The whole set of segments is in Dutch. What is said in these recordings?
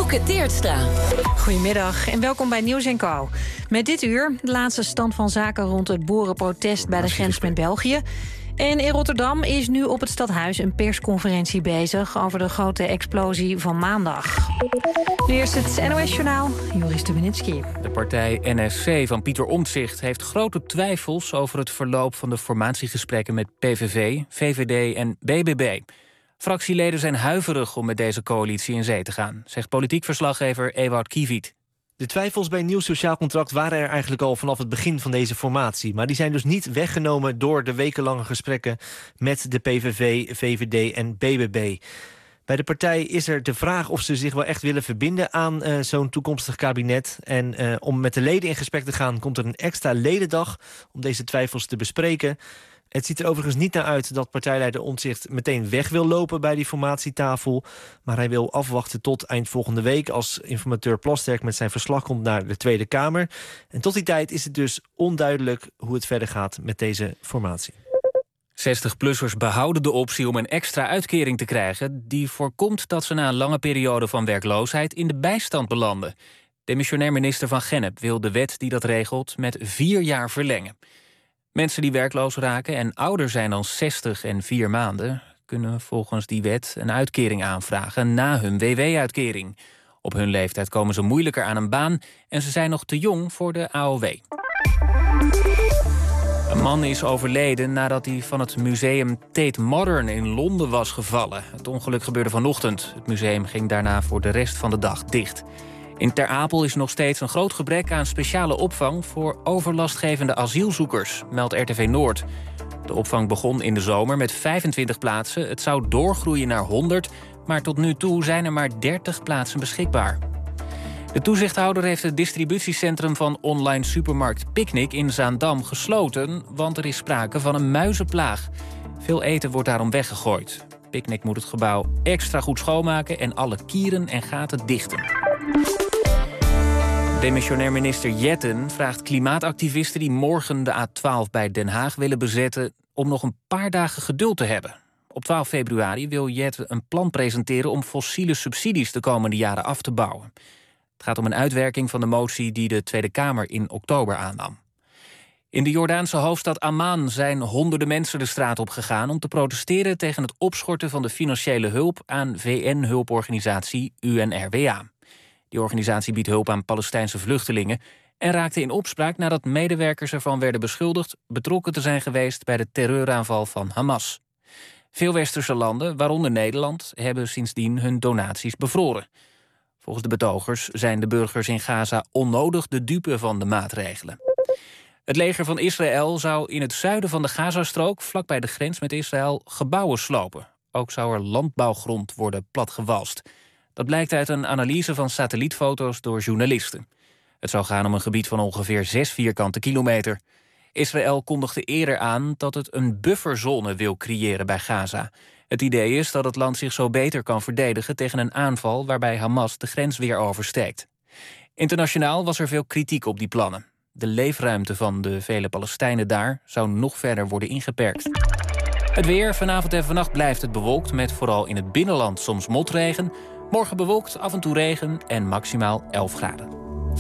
Dielke Teertstra. Goedemiddag en welkom bij Nieuws & Co. Met dit uur de laatste stand van zaken rond het boerenprotest bij de grens met België. En in Rotterdam is nu op het Stadhuis een persconferentie bezig over de grote explosie van maandag. Nu eerst het NOS-journaal, Joris Stubenitski. De partij NSC van Pieter Omtzigt heeft grote twijfels over het verloop van de formatiegesprekken met PVV, VVD en BBB. Fractieleden zijn huiverig om met deze coalitie in zee te gaan, zegt politiek verslaggever Ewout Kiewiet. De twijfels bij een nieuw sociaal contract waren er eigenlijk al vanaf het begin van deze formatie. Maar die zijn dus niet weggenomen door de wekenlange gesprekken met de PVV, VVD en BBB. Bij de partij is er de vraag of ze zich wel echt willen verbinden aan zo'n toekomstig kabinet. En om met de leden in gesprek te gaan komt er een extra ledendag om deze twijfels te bespreken. Het ziet er overigens niet naar uit dat partijleider Omtzigt meteen weg wil lopen bij die formatietafel. Maar hij wil afwachten tot eind volgende week als informateur Plasterk met zijn verslag komt naar de Tweede Kamer. En tot die tijd is het dus onduidelijk hoe het verder gaat met deze formatie. 60-plussers behouden de optie om een extra uitkering te krijgen. Die voorkomt dat ze na een lange periode van werkloosheid in de bijstand belanden. Demissionair minister Van Gennep wil de wet die dat regelt met 4 jaar verlengen. Mensen die werkloos raken en ouder zijn dan 60 en 4 maanden... kunnen volgens die wet een uitkering aanvragen na hun WW-uitkering. Op hun leeftijd komen ze moeilijker aan een baan... en ze zijn nog te jong voor de AOW. Een man is overleden nadat hij van het museum Tate Modern in Londen was gevallen. Het ongeluk gebeurde vanochtend. Het museum ging daarna voor de rest van de dag dicht. In Ter Apel is nog steeds een groot gebrek aan speciale opvang voor overlastgevende asielzoekers, meldt RTV Noord. De opvang begon in de zomer met 25 plaatsen. Het zou doorgroeien naar 100, maar tot nu toe zijn er maar 30 plaatsen beschikbaar. De toezichthouder heeft het distributiecentrum van online supermarkt Picnic in Zaandam gesloten, want er is sprake van een muizenplaag. Veel eten wordt daarom weggegooid. Picnic moet het gebouw extra goed schoonmaken en alle kieren en gaten dichten. Demissionair minister Jetten vraagt klimaatactivisten die morgen de A12 bij Den Haag willen bezetten om nog een paar dagen geduld te hebben. Op 12 februari wil Jetten een plan presenteren om fossiele subsidies de komende jaren af te bouwen. Het gaat om een uitwerking van de motie die de Tweede Kamer in oktober aannam. In de Jordaanse hoofdstad Amman zijn honderden mensen de straat op gegaan om te protesteren tegen het opschorten van de financiële hulp aan VN-hulporganisatie UNRWA. Die organisatie biedt hulp aan Palestijnse vluchtelingen en raakte in opspraak nadat medewerkers ervan werden beschuldigd betrokken te zijn geweest bij de terreuraanval van Hamas. Veel westerse landen, waaronder Nederland, hebben sindsdien hun donaties bevroren. Volgens de betogers zijn de burgers in Gaza onnodig de dupe van de maatregelen. Het leger van Israël zou in het zuiden van de Gazastrook, vlakbij de grens met Israël, gebouwen slopen. Ook zou er landbouwgrond worden platgewalst. Dat blijkt uit een analyse van satellietfoto's door journalisten. Het zou gaan om een gebied van ongeveer 6 vierkante kilometer. Israël kondigde eerder aan dat het een bufferzone wil creëren bij Gaza. Het idee is dat het land zich zo beter kan verdedigen tegen een aanval waarbij Hamas de grens weer oversteekt. Internationaal was er veel kritiek op die plannen. De leefruimte van de vele Palestijnen daar zou nog verder worden ingeperkt. Het weer, vanavond en vannacht blijft het bewolkt met vooral in het binnenland soms motregen. Morgen bewolkt, af en toe regen en maximaal 11 graden.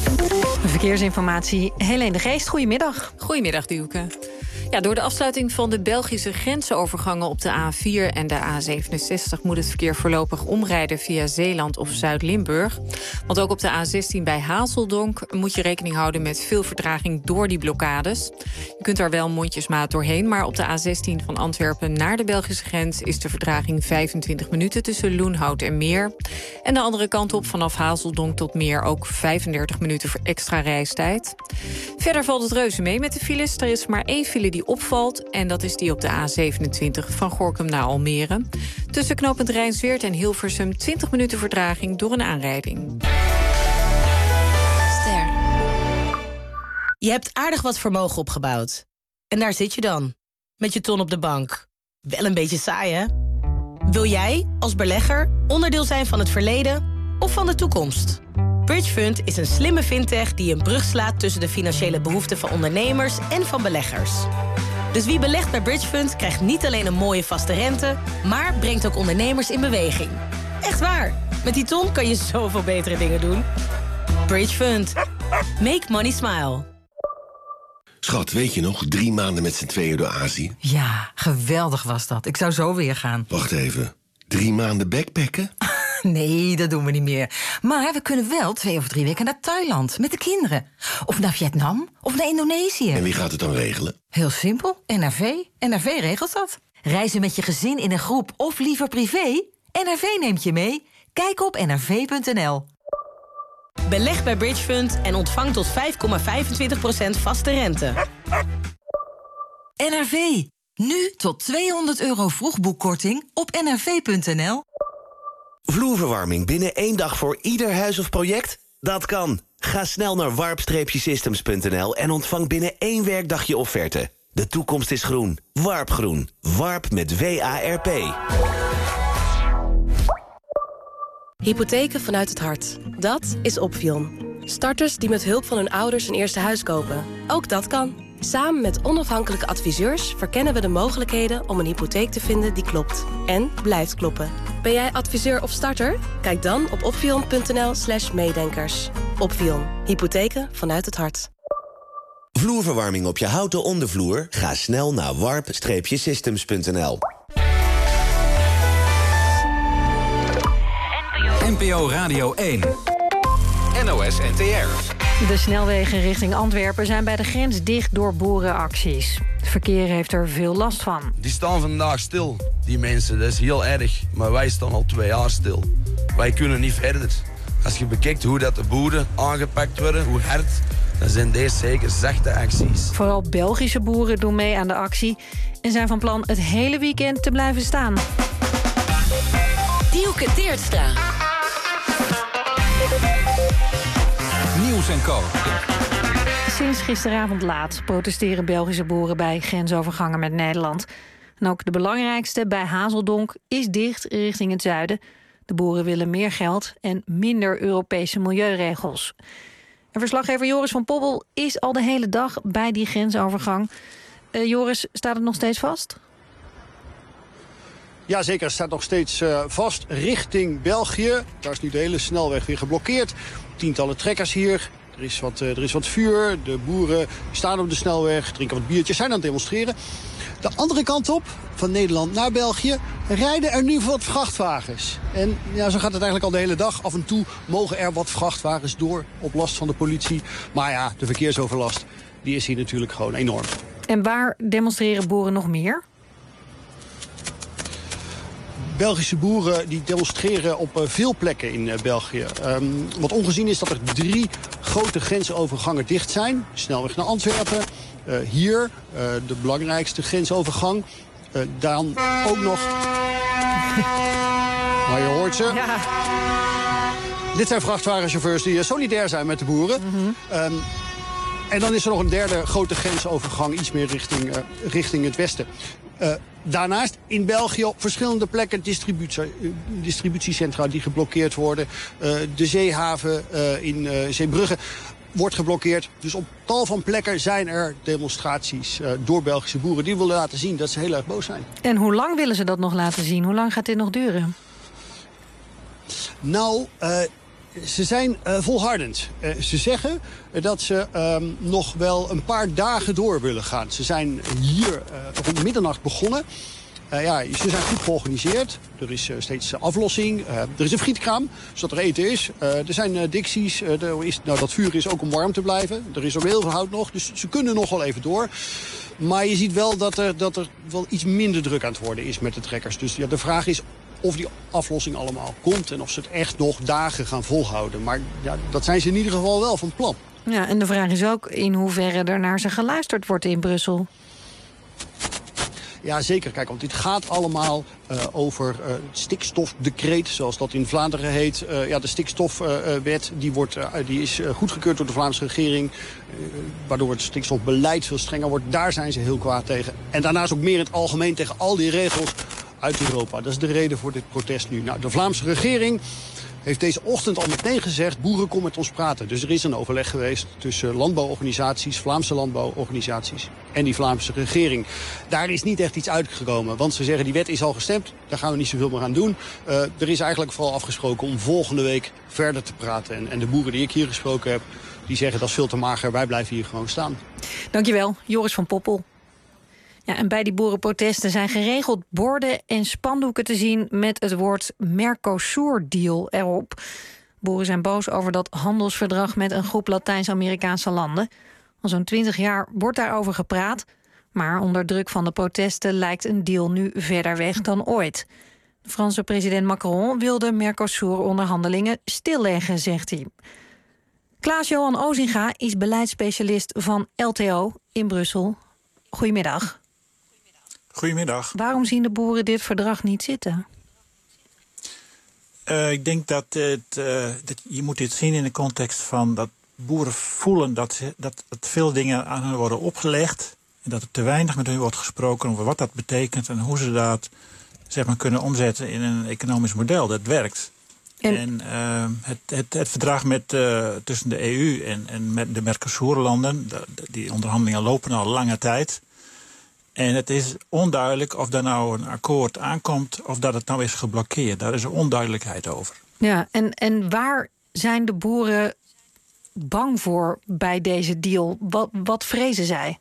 Verkeersinformatie, Helene de Geest, goedemiddag. Goedemiddag, Dielke. Ja, door de afsluiting van de Belgische grensovergangen op de A4 en de A67... moet het verkeer voorlopig omrijden via Zeeland of Zuid-Limburg. Want ook op de A16 bij Hazeldonk moet je rekening houden met veel vertraging door die blokkades. Je kunt daar wel mondjesmaat doorheen, maar op de A16 van Antwerpen naar de Belgische grens is de vertraging 25 minuten tussen Loenhout en Meer. En de andere kant op vanaf Hazeldonk tot Meer ook 35 minuten voor extra reistijd. Verder valt het reuze mee met de files. Er is maar 1 file die opvalt en dat is die op de A27 van Gorinchem naar Almere. Tussen knooppunt Rijnsweert en Hilversum 20 minuten vertraging door een aanrijding. Ster. Je hebt aardig wat vermogen opgebouwd. En daar zit je dan, met je ton op de bank. Wel een beetje saai, hè? Wil jij, als belegger, onderdeel zijn van het verleden of van de toekomst? Bridgefund is een slimme fintech die een brug slaat tussen de financiële behoeften van ondernemers en van beleggers. Dus wie belegt bij Bridgefund krijgt niet alleen een mooie vaste rente, maar brengt ook ondernemers in beweging. Echt waar, Met die ton kan je zoveel betere dingen doen. Bridge Fund. Make money smile. Schat, weet je nog? 3 maanden met z'n tweeën door Azië. Ja, geweldig was dat. Ik zou zo weer gaan. Wacht even. 3 maanden backpacken? Nee, dat doen we niet meer. Maar we kunnen wel 2 of 3 weken naar Thailand met de kinderen. Of naar Vietnam, of naar Indonesië. En wie gaat het dan regelen? Heel simpel, NRV. NRV regelt dat. Reizen met je gezin in een groep of liever privé? NRV neemt je mee. Kijk op nrv.nl. Beleg bij Bridge Fund en ontvang tot 5,25% vaste rente. NRV. Nu tot €200 vroegboekkorting op nrv.nl. Vloerverwarming binnen 1 dag voor ieder huis of project? Dat kan. Ga snel naar warp-systems.nl en ontvang binnen 1 werkdag je offerte. De toekomst is groen. Warpgroen. Warp met WARP. Hypotheken vanuit het hart. Dat is Opvion. Starters die met hulp van hun ouders een eerste huis kopen. Ook dat kan. Samen met onafhankelijke adviseurs verkennen we de mogelijkheden om een hypotheek te vinden die klopt. En blijft kloppen. Ben jij adviseur of starter? Kijk dan op opvion.nl/meedenkers. Opvion. Hypotheken vanuit het hart. Vloerverwarming op je houten ondervloer? Ga snel naar warp-systems.nl. NPO Radio 1. NOS NTR. De snelwegen richting Antwerpen zijn bij de grens dicht door boerenacties. Het verkeer heeft er veel last van. Die staan vandaag stil, die mensen. Dat is heel erg. Maar wij staan al 2 jaar stil. Wij kunnen niet verder. Als je bekijkt hoe dat de boeren aangepakt worden, hoe hard, dan zijn deze zeker zachte acties. Vooral Belgische boeren doen mee aan de actie en zijn van plan het hele weekend te blijven staan. Dielke Teertstra. Nieuws en Co. Sinds gisteravond laat protesteren Belgische boeren bij grensovergangen met Nederland. En ook de belangrijkste bij Hazeldonk is dicht richting het zuiden. De boeren willen meer geld en minder Europese milieuregels. En verslaggever Joris van Poppel is al de hele dag bij die grensovergang. Joris, staat het nog steeds vast? Ja, zeker. Het staat nog steeds vast richting België. Daar is nu de hele snelweg weer geblokkeerd. Tientallen trekkers hier. Er is wat vuur. De boeren staan op de snelweg, drinken wat biertjes, zijn aan het demonstreren. De andere kant op, van Nederland naar België, rijden er nu wat vrachtwagens. En ja, zo gaat het eigenlijk al de hele dag. Af en toe mogen er wat vrachtwagens door op last van de politie. Maar ja, de verkeersoverlast, die is hier natuurlijk gewoon enorm. En waar demonstreren boeren nog meer? Belgische boeren die demonstreren op veel plekken in België. Wat ongezien is dat er 3 grote grensovergangen dicht zijn. Snelweg naar Antwerpen. Hier, de belangrijkste grensovergang. Dan ook nog... Maar je hoort ze. Ja. Dit zijn vrachtwagenchauffeurs die solidair zijn met de boeren. En dan is er nog een derde grote grensovergang, iets meer richting het westen. Daarnaast in België op verschillende plekken distributiecentra die geblokkeerd worden. De zeehaven in Zeebrugge wordt geblokkeerd. Dus op tal van plekken zijn er demonstraties door Belgische boeren. Die willen laten zien dat ze heel erg boos zijn. En hoe lang willen ze dat nog laten zien? Hoe lang gaat dit nog duren? Nou, ze zijn volhardend. Ze zeggen dat ze nog wel een paar dagen door willen gaan. Ze zijn hier rond middernacht begonnen. Ze zijn goed georganiseerd. Er is steeds aflossing. Er is een frietkraam, zodat er eten is. Er zijn dicties. Dat vuur is ook om warm te blijven. Er is ook heel veel hout nog, dus ze kunnen nog wel even door. Maar je ziet wel dat er wel iets minder druk aan het worden is met de trekkers. Dus ja, de vraag is of die aflossing allemaal komt en of ze het echt nog dagen gaan volhouden. Maar ja, dat zijn ze in ieder geval wel van plan. Ja, en de vraag is ook in hoeverre er naar ze geluisterd wordt in Brussel. Ja, zeker. Kijk, want dit gaat allemaal over het stikstofdecreet, zoals dat in Vlaanderen heet. De stikstofwet die is goedgekeurd door de Vlaamse regering, waardoor het stikstofbeleid veel strenger wordt. Daar zijn ze heel kwaad tegen. En daarnaast ook meer in het algemeen tegen al die regels uit Europa. Dat is de reden voor dit protest nu. Nou, de Vlaamse regering heeft deze ochtend al meteen gezegd, boeren, kom met ons praten. Dus er is een overleg geweest tussen landbouworganisaties, Vlaamse landbouworganisaties en die Vlaamse regering. Daar is niet echt iets uitgekomen, want ze zeggen die wet is al gestemd, daar gaan we niet zoveel meer aan doen. Er is eigenlijk vooral afgesproken om volgende week verder te praten. En de boeren die ik hier gesproken heb, die zeggen dat is veel te mager, wij blijven hier gewoon staan. Dankjewel, Joris van Poppel. Ja, en bij die boerenprotesten zijn geregeld borden en spandoeken te zien met het woord Mercosur-deal erop. Boeren zijn boos over dat handelsverdrag met een groep Latijns-Amerikaanse landen. Al zo'n 20 jaar wordt daarover gepraat, maar onder druk van de protesten lijkt een deal nu verder weg dan ooit. De Franse president Macron wil de Mercosur-onderhandelingen stilleggen, zegt hij. Klaas-Johan Ozinga is beleidsspecialist van LTO in Brussel. Goedemiddag. Goedemiddag. Waarom zien de boeren dit verdrag niet zitten? Ik denk dat je moet dit zien in de context van dat boeren voelen dat veel dingen aan hen worden opgelegd. En dat er te weinig met hen wordt gesproken over wat dat betekent en hoe ze dat zeg maar, kunnen omzetten in een economisch model dat werkt. En het verdrag tussen de EU en met de Mercosur-landen, die onderhandelingen lopen al lange tijd. En het is onduidelijk of er nou een akkoord aankomt of dat het nou is geblokkeerd. Daar is er onduidelijkheid over. Ja, en waar zijn de boeren bang voor bij deze deal? Wat vrezen zij?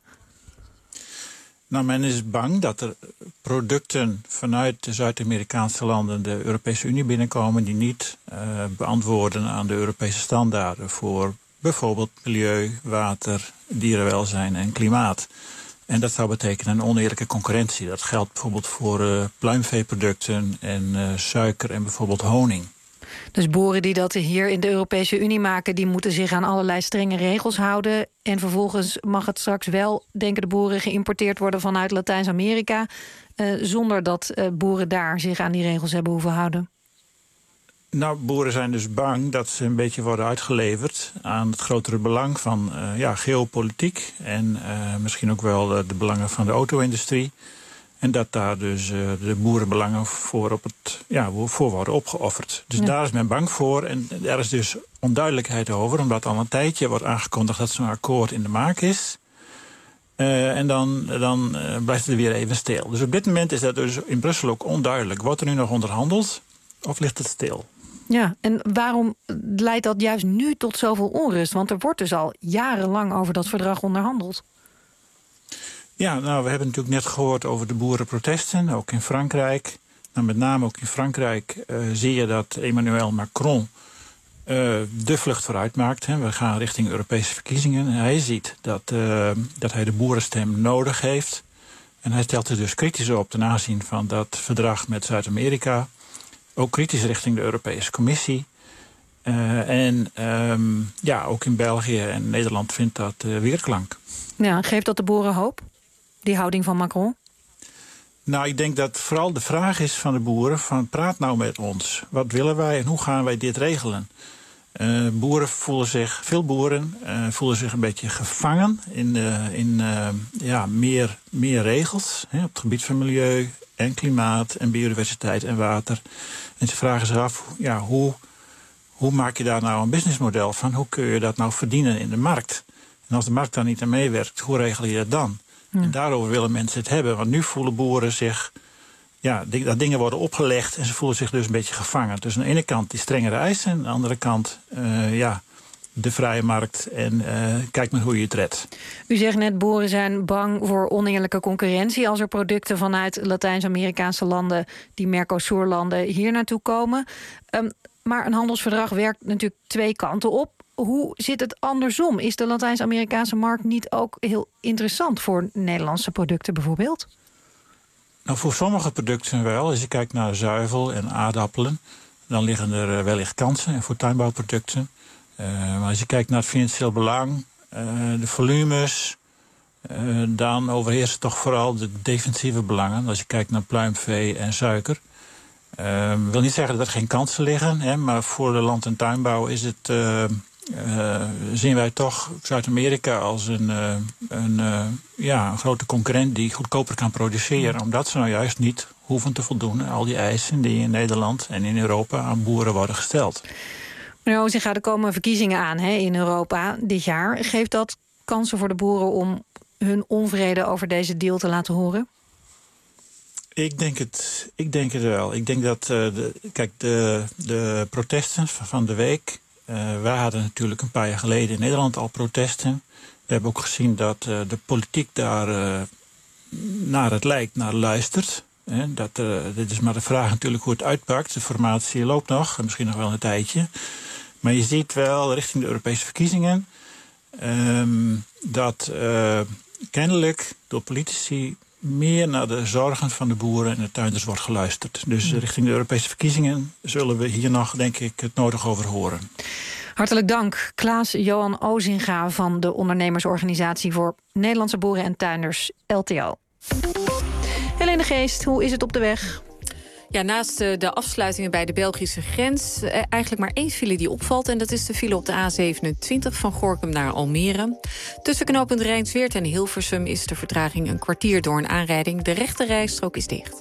Nou, men is bang dat er producten vanuit de Zuid-Amerikaanse landen de Europese Unie binnenkomen die niet beantwoorden aan de Europese standaarden voor bijvoorbeeld milieu, water, dierenwelzijn en klimaat. En dat zou betekenen een oneerlijke concurrentie. Dat geldt bijvoorbeeld voor pluimveeproducten en suiker en bijvoorbeeld honing. Dus boeren die dat hier in de Europese Unie maken, die moeten zich aan allerlei strenge regels houden. En vervolgens mag het straks wel, denken de boeren, geïmporteerd worden vanuit Latijns-Amerika, zonder dat boeren daar zich aan die regels hebben hoeven houden. Nou, boeren zijn dus bang dat ze een beetje worden uitgeleverd aan het grotere belang van geopolitiek en misschien ook wel de belangen van de auto-industrie. En dat daar dus de boerenbelangen voor worden opgeofferd. Dus daar is men bang voor. En er is dus onduidelijkheid over, omdat al een tijdje wordt aangekondigd dat zo'n akkoord in de maak is. En dan blijft het weer even stil. Dus op dit moment is dat dus in Brussel ook onduidelijk. Wordt er nu nog onderhandeld of ligt het stil? Ja, en waarom leidt dat juist nu tot zoveel onrust? Want er wordt dus al jarenlang over dat verdrag onderhandeld. Ja, nou, we hebben natuurlijk net gehoord over de boerenprotesten, ook in Frankrijk. Nou, met name ook in Frankrijk zie je dat Emmanuel Macron de vlucht vooruit maakt. Hè. We gaan richting Europese verkiezingen. Hij ziet dat hij de boerenstem nodig heeft. En hij stelt er dus kritisch op ten aanzien van dat verdrag met Zuid-Amerika. Ook kritisch richting de Europese Commissie. Ook in België en Nederland vindt dat weerklank. Ja, geeft dat de boeren hoop, die houding van Macron? Nou, ik denk dat vooral de vraag is van de boeren van praat nou met ons. Wat willen wij en hoe gaan wij dit regelen? Veel boeren voelen zich een beetje gevangen in meer regels. Hè, op het gebied van milieu en klimaat en biodiversiteit en water. En ze vragen zich af, hoe maak je daar nou een businessmodel van? Hoe kun je dat nou verdienen in de markt? En als de markt daar niet aan meewerkt, hoe regel je dat dan? Ja. En daarover willen mensen het hebben. Want nu voelen boeren zich dat dingen worden opgelegd en ze voelen zich dus een beetje gevangen. Dus aan de ene kant die strengere eisen, aan de andere kant de vrije markt en kijk maar hoe je het redt. U zegt net, boeren zijn bang voor oneerlijke concurrentie als er producten vanuit Latijns-Amerikaanse landen, die Mercosur-landen, hier naartoe komen. Maar een handelsverdrag werkt natuurlijk twee kanten op. Hoe zit het andersom? Is de Latijns-Amerikaanse markt niet ook heel interessant voor Nederlandse producten bijvoorbeeld? Nou, voor sommige producten wel. Als je kijkt naar zuivel en aardappelen, dan liggen er wellicht kansen. En voor tuinbouwproducten. Maar als je kijkt naar het financieel belang, de volumes, dan overheersen toch vooral de defensieve belangen. Als je kijkt naar pluimvee en suiker. Ik wil niet zeggen dat er geen kansen liggen, maar voor de land- en tuinbouw is het zien wij toch Zuid-Amerika als een grote concurrent die goedkoper kan produceren. Omdat ze nou juist niet hoeven te voldoen aan al die eisen die in Nederland en in Europa aan boeren worden gesteld. Meneer Ozinga, er komen verkiezingen aan in Europa dit jaar. Geeft dat kansen voor de boeren om hun onvrede over deze deal te laten horen? Ik denk het wel. Ik denk dat de protesten van de week. Wij hadden natuurlijk een paar jaar geleden in Nederland al protesten. We hebben ook gezien dat de politiek daar naar het lijkt, naar luistert. Dit is maar de vraag natuurlijk hoe het uitpakt. De formatie loopt nog, misschien nog wel een tijdje. Maar je ziet wel richting de Europese verkiezingen dat kennelijk door politici meer naar de zorgen van de boeren en de tuinders wordt geluisterd. Dus richting de Europese verkiezingen zullen we hier nog, denk ik, het nodig over horen. Hartelijk dank, Klaas-Johan Ozinga van de ondernemersorganisatie voor Nederlandse boeren en tuinders, LTO. Helene Geest, hoe is het op de weg? Ja, naast de afsluitingen bij de Belgische grens eigenlijk maar één file die opvalt. En dat is de file op de A27 van Gorinchem naar Almere. Tussen knooppunt Rijnsweert en Hilversum is de vertraging een kwartier door een aanrijding. De rechte rijstrook is dicht.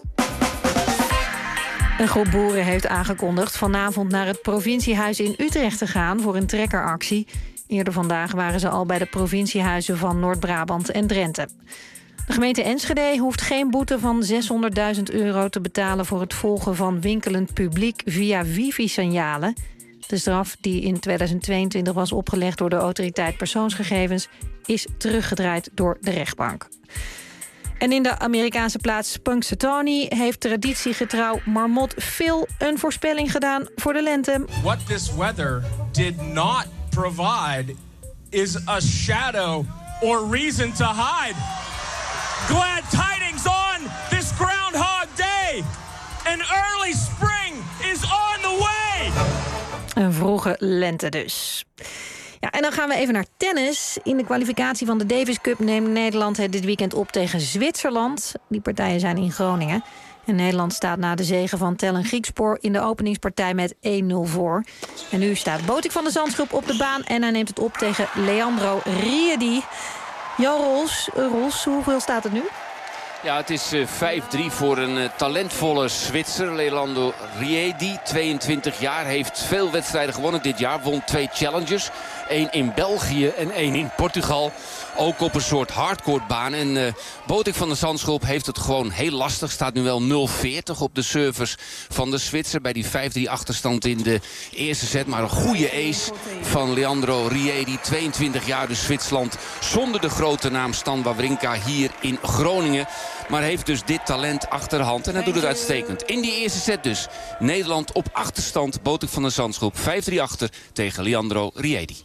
Een groep boeren heeft aangekondigd vanavond naar het provinciehuis in Utrecht te gaan voor een trekkeractie. Eerder vandaag waren ze al bij de provinciehuizen van Noord-Brabant en Drenthe. De gemeente Enschede hoeft geen boete van €600.000 te betalen voor het volgen van winkelend publiek via wifi-signalen. De straf die in 2022 was opgelegd door de autoriteit persoonsgegevens is teruggedraaid door de rechtbank. En in de Amerikaanse plaats Punxsutawney heeft traditiegetrouw marmot Phil een voorspelling gedaan voor de lente. What this weather did not provide is a shadow or reason to hide. Glad tidings on this Groundhog Day. An early spring is on the way. Een vroege lente dus. Ja, en dan gaan we even naar tennis. In de kwalificatie van de Davis Cup neemt Nederland het dit weekend op tegen Zwitserland. Die partijen zijn in Groningen. En Nederland staat na de zege van Tellen Griekspoor in de openingspartij met 1-0 voor. En nu staat Botik van de Zandschulp op de baan en hij neemt het op tegen Leandro Riedi. Jan Roels, hoeveel staat het nu? Ja, het is 5-3 voor een talentvolle Zwitser. Leandro Riedi, 22 jaar, heeft veel wedstrijden gewonnen dit jaar. Won 2 challenges. 1 in België en 1 in Portugal. Ook op een soort hardcourtbaan. En Botik van de Zandschulp heeft het gewoon heel lastig. Staat nu wel 0-40 op de service van de Zwitser. Bij die 5-3 achterstand in de eerste set. Maar een goede ace van Leandro Riedi. 22 jaar dus Zwitserland. Zonder de grote naam Stan Wawrinka hier in Groningen. Maar heeft dus dit talent achter de hand. En hij doet het uitstekend. In die eerste set dus. Nederland op achterstand. Botik van de Zandschulp 5-3 achter tegen Leandro Riedi.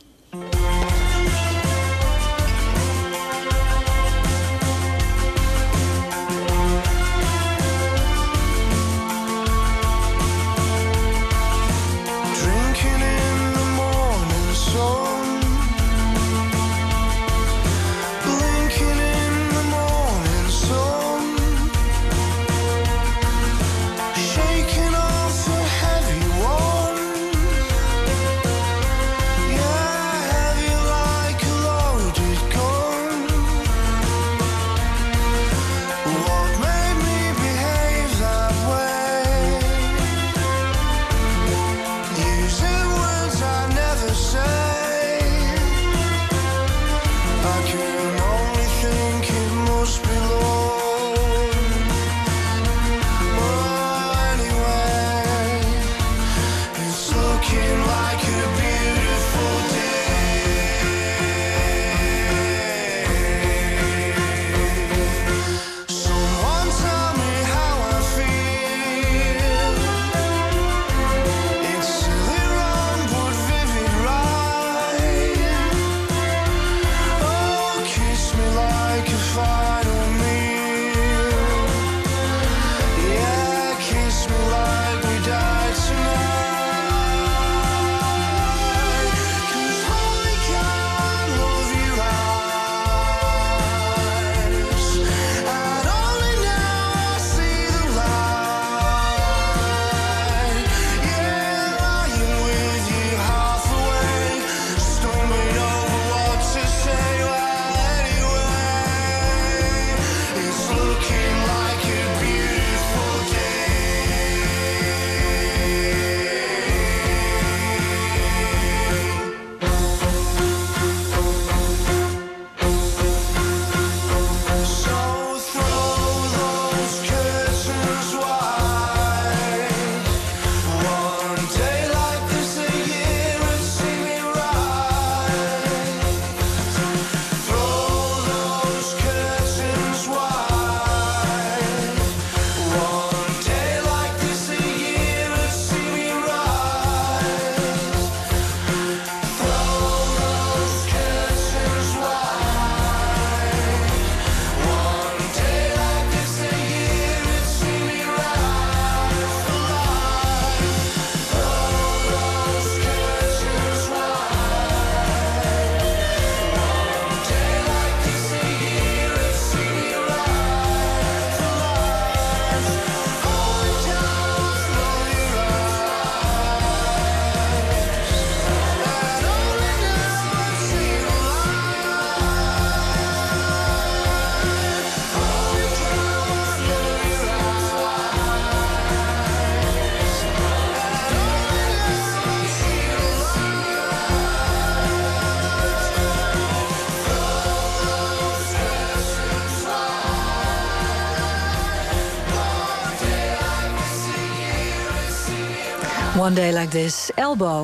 One Day Like This, Elbow.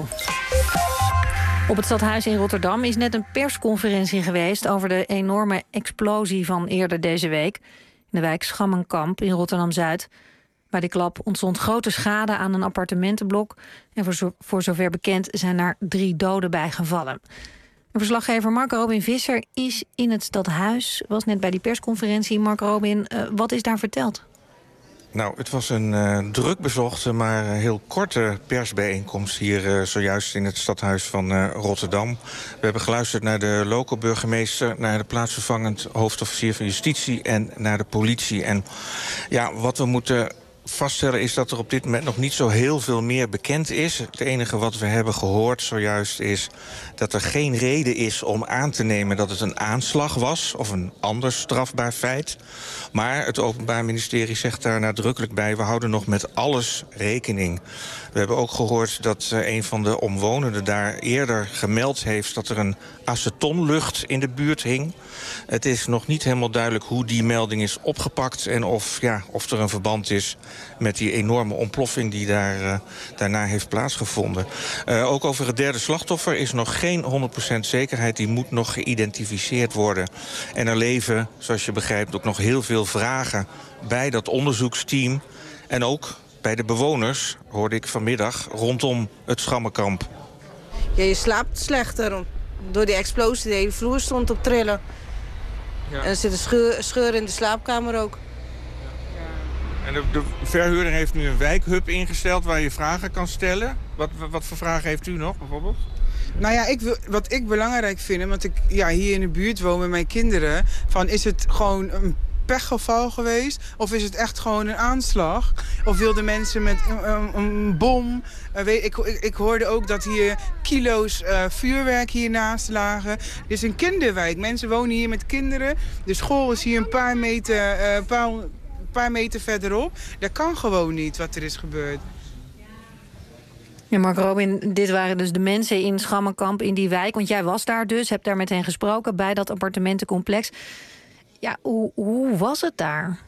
Op het stadhuis in Rotterdam is net een persconferentie geweest over de enorme explosie van eerder deze week in de wijk Schammenkamp in Rotterdam-Zuid. Bij die klap ontstond grote schade aan een appartementenblok en voor zover bekend zijn daar 3 doden bij gevallen. Verslaggever Mark Robin Visser is in het stadhuis, was net bij die persconferentie. Mark Robin, wat is daar verteld? Nou, het was een druk bezochte, maar heel korte persbijeenkomst hier zojuist in het stadhuis van Rotterdam. We hebben geluisterd naar de lokale burgemeester, naar de plaatsvervangend hoofdofficier van justitie en naar de politie. En ja, wat we moeten vaststellen is dat er op dit moment nog niet zo heel veel meer bekend is. Het enige wat we hebben gehoord zojuist is dat er geen reden is om aan te nemen dat het een aanslag was of een ander strafbaar feit. Maar het Openbaar Ministerie zegt daar nadrukkelijk bij: we houden nog met alles rekening. We hebben ook gehoord dat een van de omwonenden daar eerder gemeld heeft dat er een acetonlucht in de buurt hing. Het is nog niet helemaal duidelijk hoe die melding is opgepakt en of er een verband is met die enorme ontploffing die daarna heeft plaatsgevonden. Ook over het derde slachtoffer is nog geen 100% zekerheid. Die moet nog geïdentificeerd worden. En er leven, zoals je begrijpt, ook nog heel veel vragen bij dat onderzoeksteam. En ook bij de bewoners, hoorde ik vanmiddag, rondom het Schammenkamp. Ja, je slaapt slechter. Door die explosie, de hele vloer stond op trillen. Ja. En er zit een scheur in de slaapkamer ook. En de verhuurder heeft nu een wijkhub ingesteld waar je vragen kan stellen. Wat voor vragen heeft u nog bijvoorbeeld? Nou ja, wat ik belangrijk vind, want ik hier in de buurt woon met mijn kinderen, van is het gewoon een pechgeval geweest? Of is het echt gewoon een aanslag? Of wilden mensen met een bom? Ik hoorde ook dat hier kilo's vuurwerk hiernaast lagen. Dit is een kinderwijk. Mensen wonen hier met kinderen. De school is hier een paar meter verderop. Dat kan gewoon niet wat er is gebeurd. Ja, Mark Robin, dit waren dus de mensen in Schammenkamp in die wijk. Want jij was daar dus, hebt daar met hen gesproken bij dat appartementencomplex. Ja, hoe was het daar?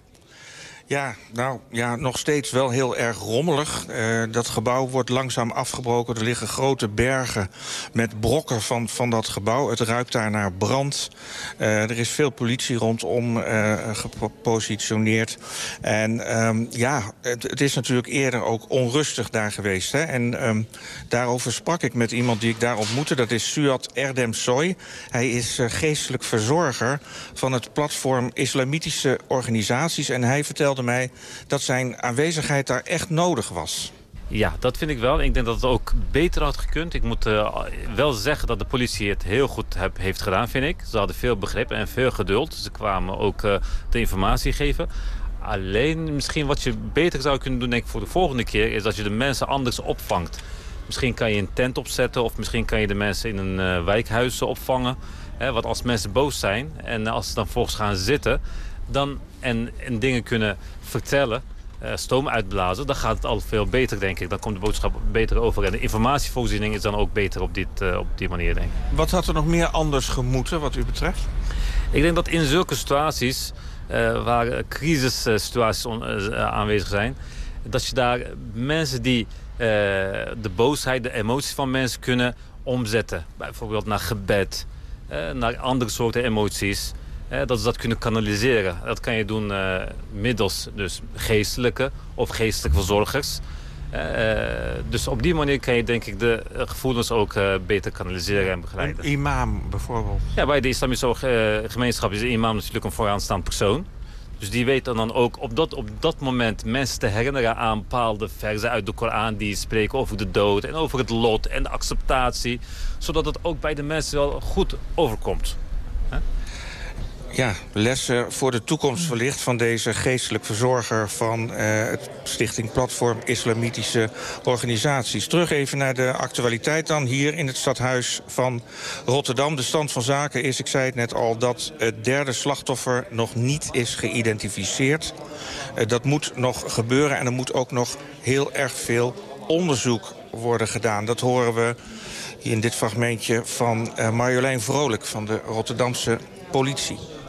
Ja, nog steeds wel heel erg rommelig. Dat gebouw wordt langzaam afgebroken. Er liggen grote bergen met brokken van dat gebouw. Het ruikt daar naar brand. Er is veel politie rondom gepositioneerd. En het is natuurlijk eerder ook onrustig daar geweest. Hè? En daarover sprak ik met iemand die ik daar ontmoette. Dat is Suat Erdem Soy. Hij is geestelijk verzorger van het platform Islamitische Organisaties. En hij vertelde mij dat zijn aanwezigheid daar echt nodig was. Ja, dat vind ik wel. Ik denk dat het ook beter had gekund. Ik moet wel zeggen dat de politie het heel goed heeft gedaan, vind ik. Ze hadden veel begrip en veel geduld. Ze kwamen ook de informatie geven. Alleen misschien wat je beter zou kunnen doen, denk ik, voor de volgende keer, is dat je de mensen anders opvangt. Misschien kan je een tent opzetten of misschien kan je de mensen in een wijkhuis opvangen. Want als mensen boos zijn en als ze dan volgens gaan zitten en dingen kunnen vertellen, stoom uitblazen, dan gaat het al veel beter, denk ik. Dan komt de boodschap beter over. En de informatievoorziening is dan ook beter op die manier, denk ik. Wat had er nog meer anders gemoeten, wat u betreft? Ik denk dat in zulke situaties, waar crisissituaties aanwezig zijn, dat je daar mensen die de boosheid, de emoties van mensen kunnen omzetten. Bijvoorbeeld naar gebed, naar andere soorten emoties. Dat ze dat kunnen kanaliseren. Dat kan je doen middels dus geestelijke of geestelijke verzorgers. Dus op die manier kan je, denk ik, de gevoelens ook beter kanaliseren en begeleiden. Een imam bijvoorbeeld? Ja, bij de islamitische gemeenschap is de imam natuurlijk een vooraanstaand persoon. Dus die weet dan ook op dat moment mensen te herinneren aan bepaalde verzen uit de Koran die spreken over de dood en over het lot en de acceptatie. Zodat het ook bij de mensen wel goed overkomt. Ja, lessen voor de toekomst wellicht van deze geestelijk verzorger van het Stichting Platform Islamitische Organisaties. Terug even naar de actualiteit dan hier in het stadhuis van Rotterdam. De stand van zaken is, ik zei het net al, dat het derde slachtoffer nog niet is geïdentificeerd. Dat moet nog gebeuren en er moet ook nog heel erg veel onderzoek worden gedaan. Dat horen we in dit fragmentje van Marjolein Vrolijk van de Rotterdamse politie.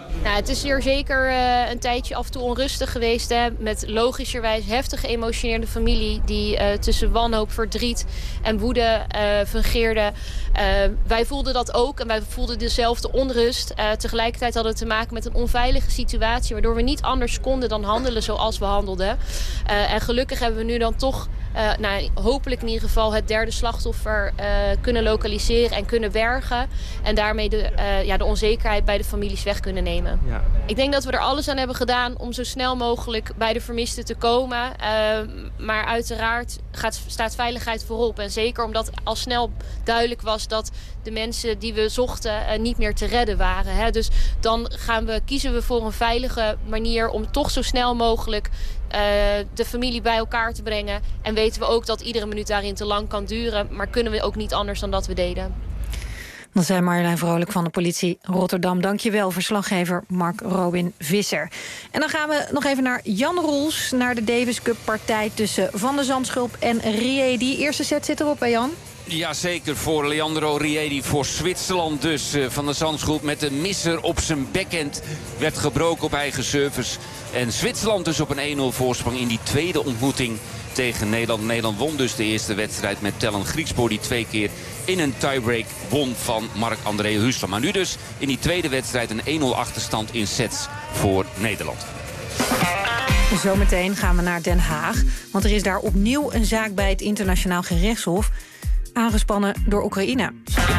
Nou, het is hier zeker een tijdje af en toe onrustig geweest. Hè, met logischerwijs heftig geëmotioneerde familie die tussen wanhoop, verdriet en woede fungeerde. Wij voelden dat ook en wij voelden dezelfde onrust. Tegelijkertijd hadden we te maken met een onveilige situatie, waardoor we niet anders konden dan handelen zoals we handelden. En gelukkig hebben we nu dan toch hopelijk in ieder geval het derde slachtoffer kunnen lokaliseren en kunnen bergen. En daarmee de onzekerheid bij de families weg kunnen nemen. Ja. Ik denk dat we er alles aan hebben gedaan om zo snel mogelijk bij de vermisten te komen. Maar uiteraard staat veiligheid voorop. En zeker omdat al snel duidelijk was dat de mensen die we zochten niet meer te redden waren. Hè. Dus dan kiezen we voor een veilige manier om toch zo snel mogelijk de familie bij elkaar te brengen. En weten we ook dat iedere minuut daarin te lang kan duren. Maar kunnen we ook niet anders dan dat we deden. Dan zei Marjolein Vrolijk van de politie Rotterdam. Dankjewel, verslaggever Mark Robin Visser. En dan gaan we nog even naar Jan Roels, naar de Davis Cup partij tussen Van der Zandschulp en Riedi. Eerste set zit erop, hè Jan? Ja, zeker voor Leandro Riedi, voor Zwitserland dus. Van der Zandschulp met een misser op zijn backhand werd gebroken op eigen service. En Zwitserland dus op een 1-0 voorsprong in die tweede ontmoeting tegen Nederland. Nederland won dus de eerste wedstrijd met Tellen Griekspoor, die 2 keer in een tiebreak won van Marc-André Huesler. Maar nu dus in die tweede wedstrijd een 1-0 achterstand in sets voor Nederland. Zometeen gaan we naar Den Haag, want er is daar opnieuw een zaak bij het Internationaal Gerechtshof, aangespannen door Oekraïne.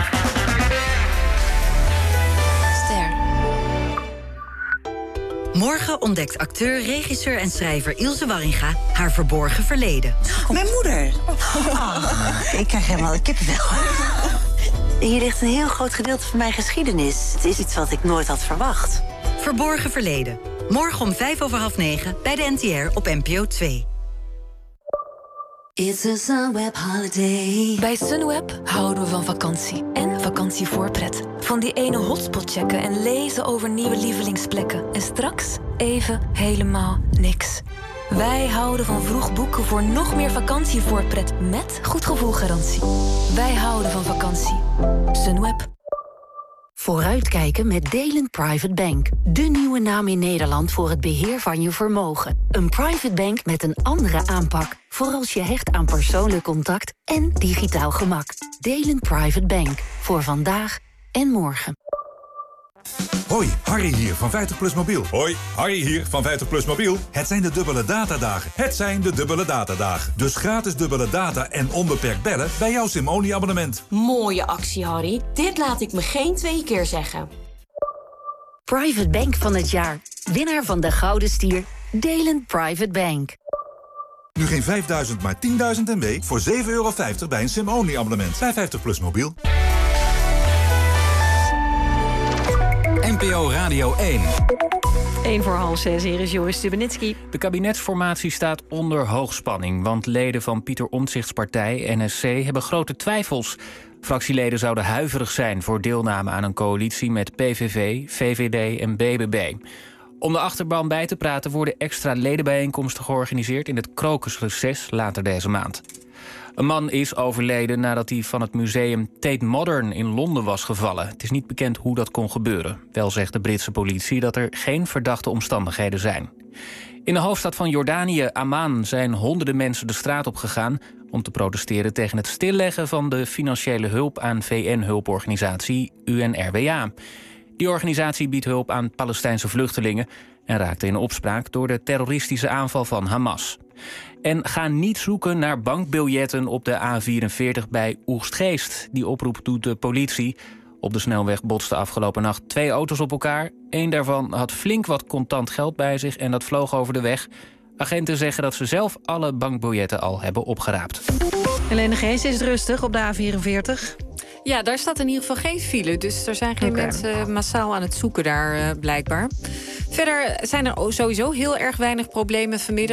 Morgen ontdekt acteur, regisseur en schrijver Ilse Warringa haar verborgen verleden. Mijn moeder. Ik krijg helemaal de kippenvel. Hier ligt een heel groot gedeelte van mijn geschiedenis. Het is iets wat ik nooit had verwacht. Verborgen verleden. Morgen om 9:05 bij de NTR op NPO 2. It's a Sunweb holiday. Bij Sunweb houden we van vakantie en vakantievoorpret. Van die ene hotspot checken en lezen over nieuwe lievelingsplekken. En straks even helemaal niks. Wij houden van vroeg boeken voor nog meer vakantievoorpret met goed gevoelgarantie. Wij houden van vakantie. Sunweb. Vooruitkijken met Delent Private Bank. De nieuwe naam in Nederland voor het beheer van je vermogen. Een private bank met een andere aanpak. Voor als je hecht aan persoonlijk contact en digitaal gemak. Delent Private Bank. Voor vandaag en morgen. Hoi, Harry hier van 50PLUS Mobiel. Hoi, Harry hier van 50PLUS Mobiel. Het zijn de dubbele datadagen. Het zijn de dubbele datadagen. Dus gratis dubbele data en onbeperkt bellen bij jouw SIM-only-abonnement. Mooie actie, Harry. Dit laat ik me geen 2 keer zeggen. Private Bank van het jaar. Winnaar van de Gouden Stier. Delent Private Bank. Nu geen 5000, maar 10.000 MB voor €7,50 bij een SIM-only-abonnement. Bij 50PLUS Mobiel. NPO Radio 1. 5:45, hier is Joris Stubenitski. De kabinetsformatie staat onder hoogspanning, want leden van Pieter Omtzigts partij, NSC, hebben grote twijfels. Fractieleden zouden huiverig zijn voor deelname aan een coalitie met PVV, VVD en BBB. Om de achterban bij te praten worden extra ledenbijeenkomsten georganiseerd in het Krokusreces later deze maand. Een man is overleden nadat hij van het museum Tate Modern in Londen was gevallen. Het is niet bekend hoe dat kon gebeuren. Wel zegt de Britse politie dat er geen verdachte omstandigheden zijn. In de hoofdstad van Jordanië, Amman, zijn honderden mensen de straat op gegaan om te protesteren tegen het stilleggen van de financiële hulp aan VN-hulporganisatie UNRWA. Die organisatie biedt hulp aan Palestijnse vluchtelingen en raakte in opspraak door de terroristische aanval van Hamas. En ga niet zoeken naar bankbiljetten op de A44 bij Oegstgeest. Die oproep doet de politie. Op de snelweg botsten afgelopen nacht 2 auto's op elkaar. Eén daarvan had flink wat contant geld bij zich en dat vloog over de weg. Agenten zeggen dat ze zelf alle bankbiljetten al hebben opgeraapt. Helene Geest, is het rustig op de A44? Ja, daar staat in ieder geval geen file. Dus er zijn geen mensen massaal aan het zoeken daar blijkbaar. Verder zijn er sowieso heel erg weinig problemen vanmiddag.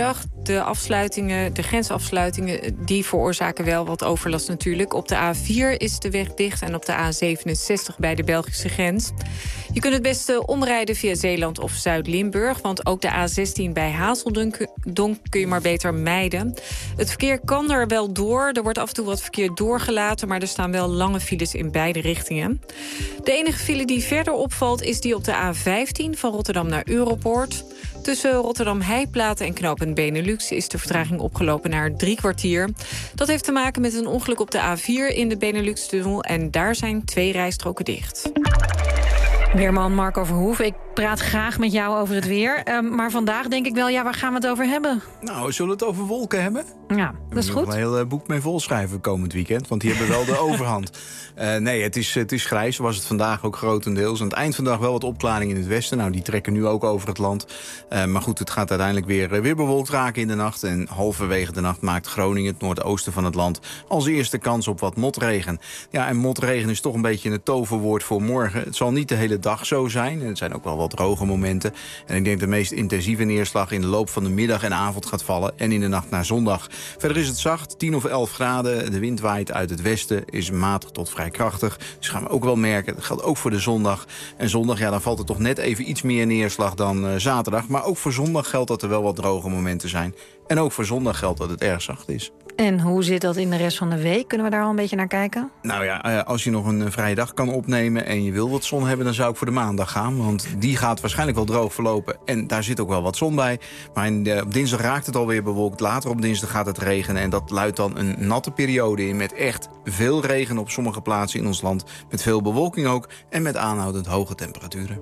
de grensafsluitingen, die veroorzaken wel wat overlast natuurlijk. Op de A4 is de weg dicht en op de A67 bij de Belgische grens. Je kunt het beste omrijden via Zeeland of Zuid-Limburg, want ook de A16 bij Hazeldonk kun je maar beter mijden. Het verkeer kan er wel door. Er wordt af en toe wat verkeer doorgelaten, maar er staan wel lange files in beide richtingen. De enige file die verder opvalt is die op de A15 van Rotterdam naar Europoort. Tussen Rotterdam-Heiplaten en knooppunt Benelux is de vertraging opgelopen naar 3 kwartier. Dat heeft te maken met een ongeluk op de A4 in de Benelux-tunnel en daar zijn 2 rijstroken dicht. Weerman Marco Verhoef, ik praat graag met jou over het weer. Maar vandaag denk ik wel, waar gaan we het over hebben? Nou, zullen we het over wolken hebben? Ja, dat is goed. Ik wil een heel boek mee volschrijven komend weekend, want die hebben wel de overhand. Nee, het is grijs, was het vandaag ook grotendeels. Aan het eind van de dag wel wat opklaring in het westen. Nou, die trekken nu ook over het land. Maar goed, het gaat uiteindelijk weer bewolkt raken in de nacht. En halverwege de nacht maakt Groningen, het noordoosten van het land, als eerste kans op wat motregen. Ja, en motregen is toch een beetje een toverwoord voor morgen. Het zal niet de hele dag zo zijn. Er zijn ook wel wat droge momenten. En ik denk de meest intensieve neerslag in de loop van de middag en avond gaat vallen. En in de nacht naar zondag. Verder is het zacht, 10 of 11 graden. De wind waait uit het westen, is matig tot vrij krachtig. Dus gaan we ook wel merken. Dat geldt ook voor de zondag. En zondag, dan valt er toch net even iets meer neerslag dan zaterdag. Maar ook voor zondag geldt dat er wel wat droge momenten zijn. En ook voor zondag geldt dat het erg zacht is. En hoe zit dat in de rest van de week? Kunnen we daar al een beetje naar kijken? Nou ja, als je nog een vrije dag kan opnemen en je wil wat zon hebben, dan zou ik voor de maandag gaan. Want die gaat waarschijnlijk wel droog verlopen. En daar zit ook wel wat zon bij. Maar op dinsdag raakt het alweer bewolkt. Later op dinsdag gaat het regenen. En dat luidt dan een natte periode in met echt veel regen op sommige plaatsen in ons land. Met veel bewolking ook. En met aanhoudend hoge temperaturen.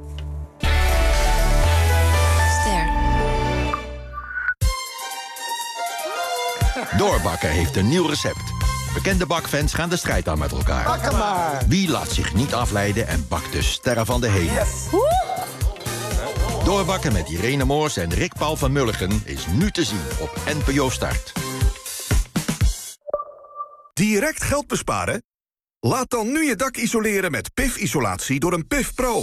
Doorbakken heeft een nieuw recept. Bekende bakfans gaan de strijd aan met elkaar. Bakken maar! Wie laat zich niet afleiden en bakt de sterren van de hemel? Yes. Doorbakken met Irene Moors en Rick Paul van Mulligen is nu te zien op NPO Start. Direct geld besparen? Laat dan nu je dak isoleren met PIF-isolatie door een PIF Pro.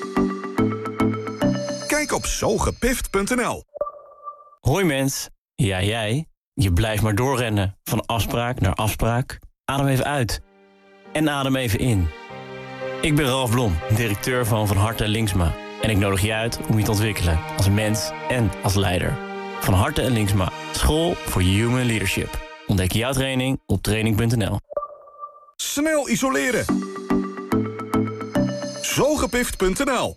Kijk op zogepift.nl. Hoi mens, ja jij. Je blijft maar doorrennen, van afspraak naar afspraak. Adem even uit. En adem even in. Ik ben Ralf Blom, directeur van Harte en Linksma. En ik nodig je uit om je te ontwikkelen als mens en als leider. Van Harte en Linksma, school voor human leadership. Ontdek jouw training op training.nl. Snel isoleren. Zogepift.nl.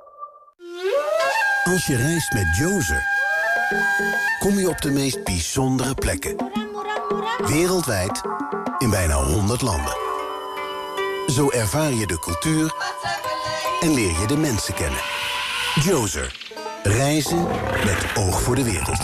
Als je reist met Jozer, kom je op de meest bijzondere plekken. Wereldwijd, in bijna 100 landen. Zo ervaar je de cultuur en leer je de mensen kennen. Jozer. Reizen met oog voor de wereld.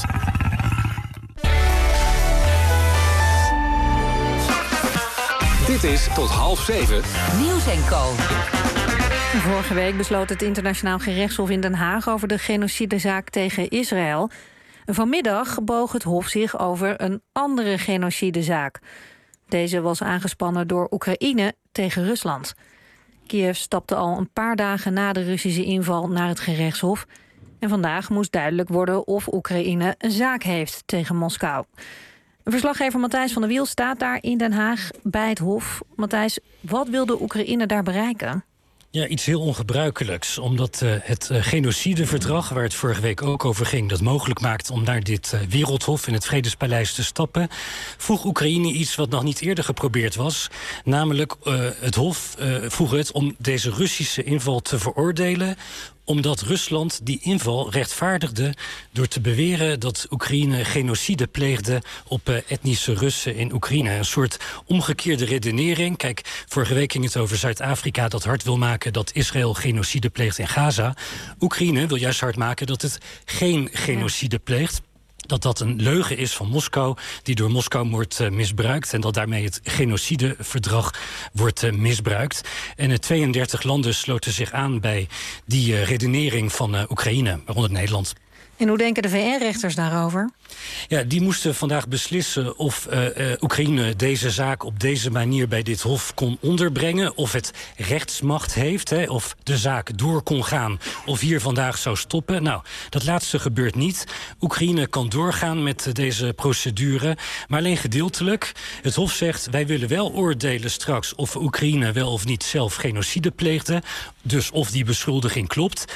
Dit is tot 6:30. Nieuws & Co. Vorige week besloot het Internationaal Gerechtshof in Den Haag over de genocidezaak tegen Israël. Vanmiddag boog het Hof zich over een andere genocidezaak. Deze was aangespannen door Oekraïne tegen Rusland. Kiev stapte al een paar dagen na de Russische inval naar het gerechtshof. En vandaag moest duidelijk worden of Oekraïne een zaak heeft tegen Moskou. Verslaggever Matthijs van der Wiel staat daar in Den Haag bij het Hof. Matthijs, wat wil de Oekraïne daar bereiken? Ja, iets heel ongebruikelijks. Omdat het genocideverdrag, waar het vorige week ook over ging, dat mogelijk maakt om naar dit Wereldhof in het Vredespaleis te stappen, vroeg Oekraïne iets wat nog niet eerder geprobeerd was. Namelijk, het Hof vroeg het om deze Russische inval te veroordelen, omdat Rusland die inval rechtvaardigde door te beweren dat Oekraïne genocide pleegde op etnische Russen in Oekraïne. Een soort omgekeerde redenering. Kijk, vorige week ging het over Zuid-Afrika dat hard wil maken dat Israël genocide pleegt in Gaza. Oekraïne wil juist hard maken dat het geen genocide pleegt. Dat een leugen is van Moskou, die door Moskou wordt misbruikt, en dat daarmee het genocideverdrag wordt misbruikt. En 32 landen sloten zich aan bij die redenering van Oekraïne, waaronder Nederland. En hoe denken de VN-rechters daarover? Ja, die moesten vandaag beslissen of Oekraïne deze zaak op deze manier bij dit hof kon onderbrengen. Of het rechtsmacht heeft, of de zaak door kon gaan. Of hier vandaag zou stoppen. Nou, dat laatste gebeurt niet. Oekraïne kan doorgaan met deze procedure, maar alleen gedeeltelijk. Het hof zegt, wij willen wel oordelen straks of Oekraïne wel of niet zelf genocide pleegde. Dus of die beschuldiging klopt.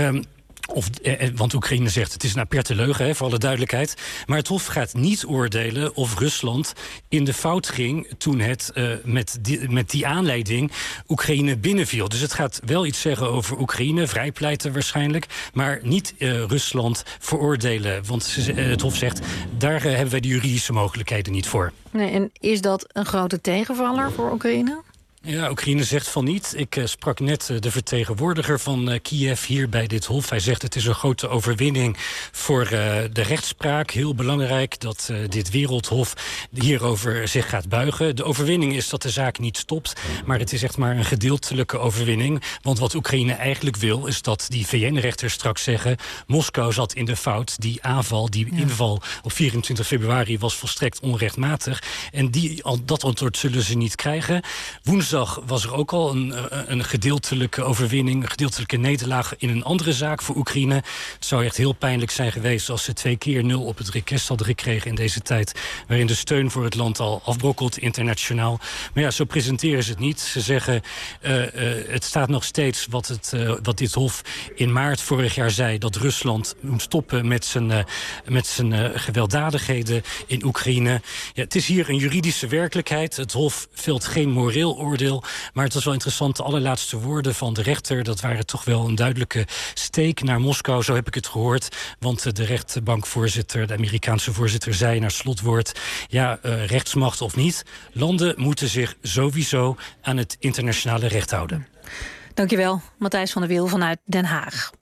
Want Oekraïne zegt, het is een aperte leugen, voor alle duidelijkheid. Maar het Hof gaat niet oordelen of Rusland in de fout ging toen het met die aanleiding Oekraïne binnenviel. Dus het gaat wel iets zeggen over Oekraïne, vrijpleiten waarschijnlijk, maar niet Rusland veroordelen. Want het Hof zegt, daar hebben wij de juridische mogelijkheden niet voor. Nee, en is dat een grote tegenvaller voor Oekraïne? Ja, Oekraïne zegt van niet. Ik sprak net de vertegenwoordiger van Kiev hier bij dit hof. Hij zegt het is een grote overwinning voor de rechtspraak. Heel belangrijk dat dit wereldhof hierover zich gaat buigen. De overwinning is dat de zaak niet stopt. Maar het is echt maar een gedeeltelijke overwinning. Want wat Oekraïne eigenlijk wil is dat die VN-rechters straks zeggen, Moskou zat in de fout. Die inval op 24 februari was volstrekt onrechtmatig. En dat antwoord zullen ze niet krijgen. Woensdag was er ook al een gedeeltelijke overwinning, een gedeeltelijke nederlaag in een andere zaak voor Oekraïne. Het zou echt heel pijnlijk zijn geweest als ze 2 keer 0 op het request hadden gekregen in deze tijd, waarin de steun voor het land al afbrokkelt internationaal. Maar ja, zo presenteren ze het niet. Ze zeggen, het staat nog steeds wat dit hof in maart vorig jaar zei, dat Rusland moet stoppen met zijn gewelddadigheden in Oekraïne. Ja, het is hier een juridische werkelijkheid. Het hof velt geen moreel oordeel. Maar het was wel interessant, de allerlaatste woorden van de rechter, dat waren toch wel een duidelijke steek naar Moskou, zo heb ik het gehoord. Want de rechtbankvoorzitter, de Amerikaanse voorzitter, zei naar slotwoord, ja, rechtsmacht of niet, landen moeten zich sowieso aan het internationale recht houden. Dankjewel, Matthijs van der Wiel vanuit Den Haag.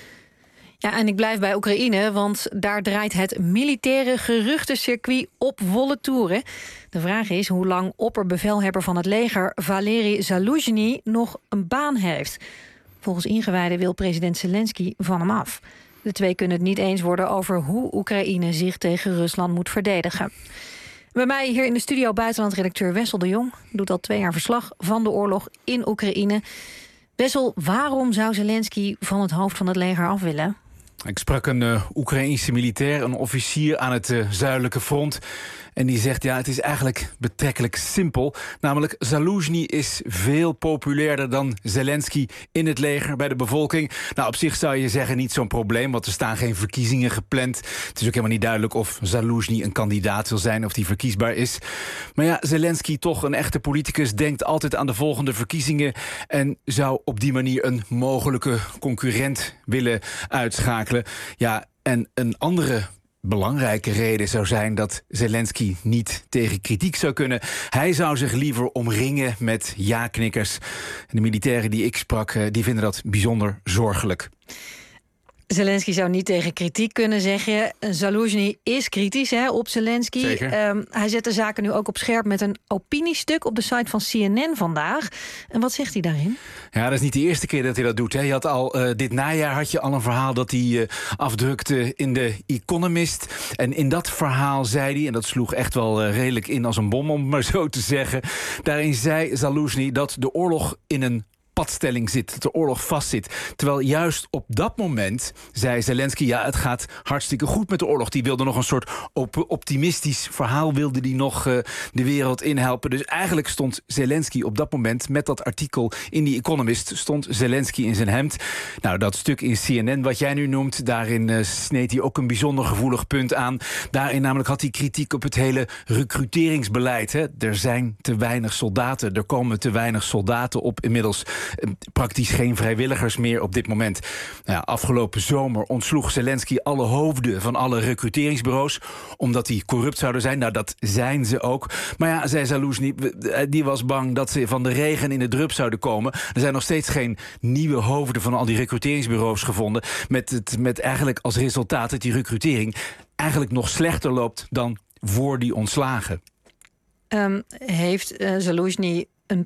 Ja, en ik blijf bij Oekraïne, want daar draait het militaire geruchtencircuit op volle toeren. De vraag is hoe lang opperbevelhebber van het leger Valery Zaluzhny nog een baan heeft. Volgens ingewijden wil president Zelensky van hem af. De twee kunnen het niet eens worden over hoe Oekraïne zich tegen Rusland moet verdedigen. Bij mij hier in de studio buitenlandredacteur Wessel de Jong doet al 2 jaar verslag van de oorlog in Oekraïne. Wessel, waarom zou Zelensky van het hoofd van het leger af willen? Ik sprak een Oekraïense militair, een officier aan het zuidelijke front. En die zegt, ja, het is eigenlijk betrekkelijk simpel. Namelijk, Zaluzhny is veel populairder dan Zelensky in het leger, bij de bevolking. Nou, op zich zou je zeggen, niet zo'n probleem, want er staan geen verkiezingen gepland. Het is ook helemaal niet duidelijk of Zaluzhny een kandidaat wil zijn, of die verkiesbaar is. Maar ja, Zelensky, toch een echte politicus, denkt altijd aan de volgende verkiezingen en zou op die manier een mogelijke concurrent willen uitschakelen. Ja, en een andere belangrijke reden zou zijn dat Zelensky niet tegen kritiek zou kunnen. Hij zou zich liever omringen met ja-knikkers. En de militairen die ik sprak, die vinden dat bijzonder zorgelijk. Zelensky zou niet tegen kritiek kunnen zeggen. Zaluzhny is kritisch op Zelensky. Zeker. Hij zet de zaken nu ook op scherp met een opiniestuk op de site van CNN vandaag. En wat zegt hij daarin? Ja, dat is niet de eerste keer dat hij dat doet. Hè. Je had al, dit najaar had je al een verhaal dat hij afdrukte in The Economist. En in dat verhaal zei hij, en dat sloeg echt wel redelijk in als een bom, om het maar zo te zeggen. Daarin zei Zaluzhny dat de oorlog in een padstelling zit, dat de oorlog vastzit. Terwijl juist op dat moment zei Zelensky, ja, het gaat hartstikke goed met de oorlog. Die wilde nog een soort optimistisch verhaal, wilde die nog de wereld inhelpen. Dus eigenlijk stond Zelensky op dat moment met dat artikel in The Economist, stond Zelensky in zijn hemd. Nou, dat stuk in CNN wat jij nu noemt, daarin sneed hij ook een bijzonder gevoelig punt aan. Daarin namelijk had hij kritiek op het hele recruteringsbeleid. Hè. Er zijn te weinig soldaten, er komen te weinig soldaten op inmiddels. Praktisch geen vrijwilligers meer op dit moment. Nou ja, afgelopen zomer ontsloeg Zelensky alle hoofden van alle recruteringsbureaus, omdat die corrupt zouden zijn. Nou, dat zijn ze ook. Maar ja, zei Zaluzhny, die was bang dat ze van de regen in de drup zouden komen. Er zijn nog steeds geen nieuwe hoofden van al die recruteringsbureaus gevonden. Met eigenlijk als resultaat dat die recrutering eigenlijk nog slechter loopt dan voor die ontslagen. Heeft Zaluzhny een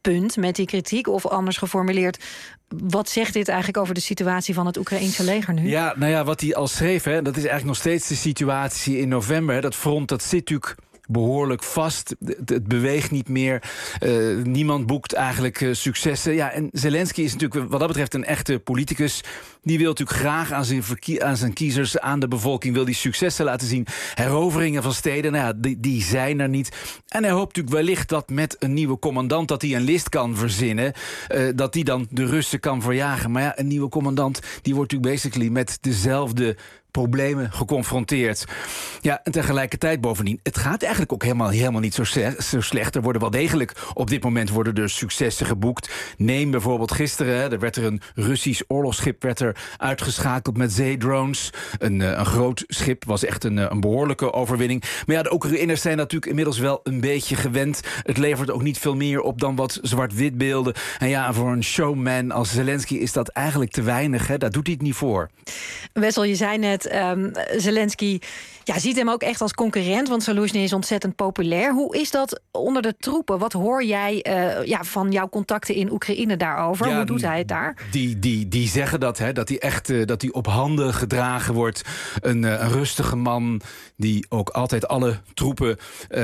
punt met die kritiek? Of anders geformuleerd, wat zegt dit eigenlijk over de situatie van het Oekraïense leger nu? Ja, nou ja, wat hij al schreef, hè, dat is eigenlijk nog steeds de situatie in november. Hè. Dat front, dat zit natuurlijk behoorlijk vast. Het beweegt niet meer. Niemand boekt eigenlijk successen. Ja, en Zelensky is natuurlijk wat dat betreft een echte politicus. Die wil natuurlijk graag aan zijn kiezers, aan de bevolking, wil die successen laten zien. Heroveringen van steden, nou ja, die zijn er niet. En hij hoopt natuurlijk wellicht dat met een nieuwe commandant, dat hij een list kan verzinnen, dat die dan de Russen kan verjagen. Maar ja, een nieuwe commandant, die wordt natuurlijk basically met dezelfde problemen geconfronteerd. Ja, en tegelijkertijd bovendien, het gaat eigenlijk ook helemaal niet zo slecht. Er worden wel degelijk, op dit moment worden er successen geboekt. Neem bijvoorbeeld gisteren, er werd er een Russisch oorlogsschip uitgeschakeld met zeedrones. Een groot schip, was echt een behoorlijke overwinning. Maar ja, de Oekraïners zijn natuurlijk inmiddels wel een beetje gewend. Het levert ook niet veel meer op dan wat zwart-wit beelden. En ja, voor een showman als Zelensky is dat eigenlijk te weinig. Hè? Daar doet hij het niet voor. Wessel, je zei net, Zelensky ziet hem ook echt als concurrent, want Zaluzhny is ontzettend populair. Hoe is dat onder de troepen? Wat hoor jij van jouw contacten in Oekraïne daarover? Hoe doet hij het daar? Die zeggen dat, hè, dat hij echt dat hij op handen gedragen wordt. Een rustige man die ook altijd alle troepen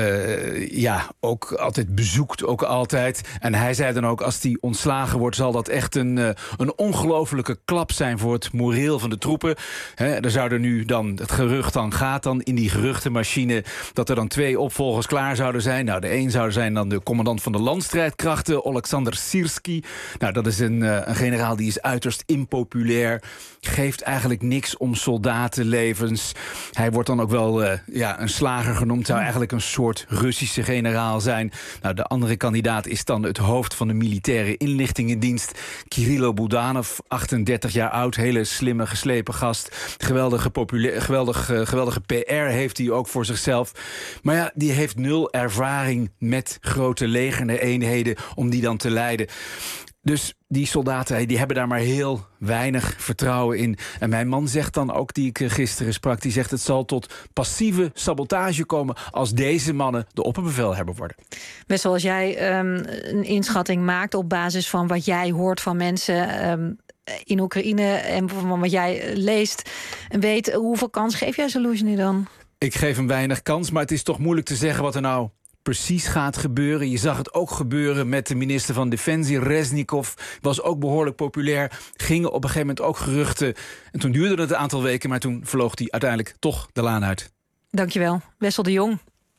ook altijd bezoekt. Ook altijd. En hij zei dan ook, als hij ontslagen wordt, zal dat echt een ongelofelijke klap zijn voor het moreel van de troepen. Er zouden nu dan, het gerucht dan gaat dan in die geruchtenmachine dat er dan 2 opvolgers klaar zouden zijn. Nou, de een zou zijn dan de commandant van de landstrijdkrachten, Oleksandr Syrski. Nou, dat is een generaal die is uiterst impopulair. Geeft eigenlijk niks om soldatenlevens. Hij wordt dan ook wel een slager genoemd. Zou eigenlijk een soort Russische generaal zijn. Nou, de andere kandidaat is dan het hoofd van de militaire inlichtingendienst, Kirilo Budanov, 38 jaar oud. Hele slimme, geslepen gast. Geweldige PR heeft hij ook voor zichzelf. Maar ja, die heeft 0 ervaring met grote legereenheden om die dan te leiden. Dus die soldaten, die hebben daar maar heel weinig vertrouwen in. En mijn man zegt dan ook, die ik gisteren sprak, die zegt het zal tot passieve sabotage komen als deze mannen de opperbevelhebber worden. Wessel, als jij een inschatting maakt op basis van wat jij hoort van mensen in Oekraïne en van wat jij leest en weet, hoeveel kans geef jij Zaluzhny dan? Ik geef hem weinig kans, maar het is toch moeilijk te zeggen wat er nou precies gaat gebeuren. Je zag het ook gebeuren met de minister van Defensie, Reznikov. Was ook behoorlijk populair. Gingen op een gegeven moment ook geruchten. En toen duurde het een aantal weken, maar toen vloog hij uiteindelijk toch de laan uit. Dankjewel, Wessel de Jong.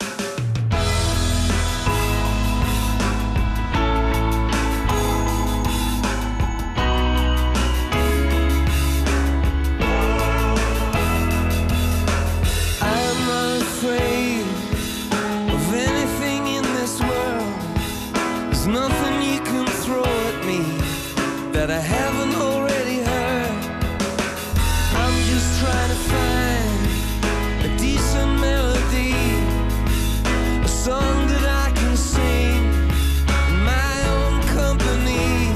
That I haven't already heard. I'm just trying to find a decent melody, a song that I can sing in my own company.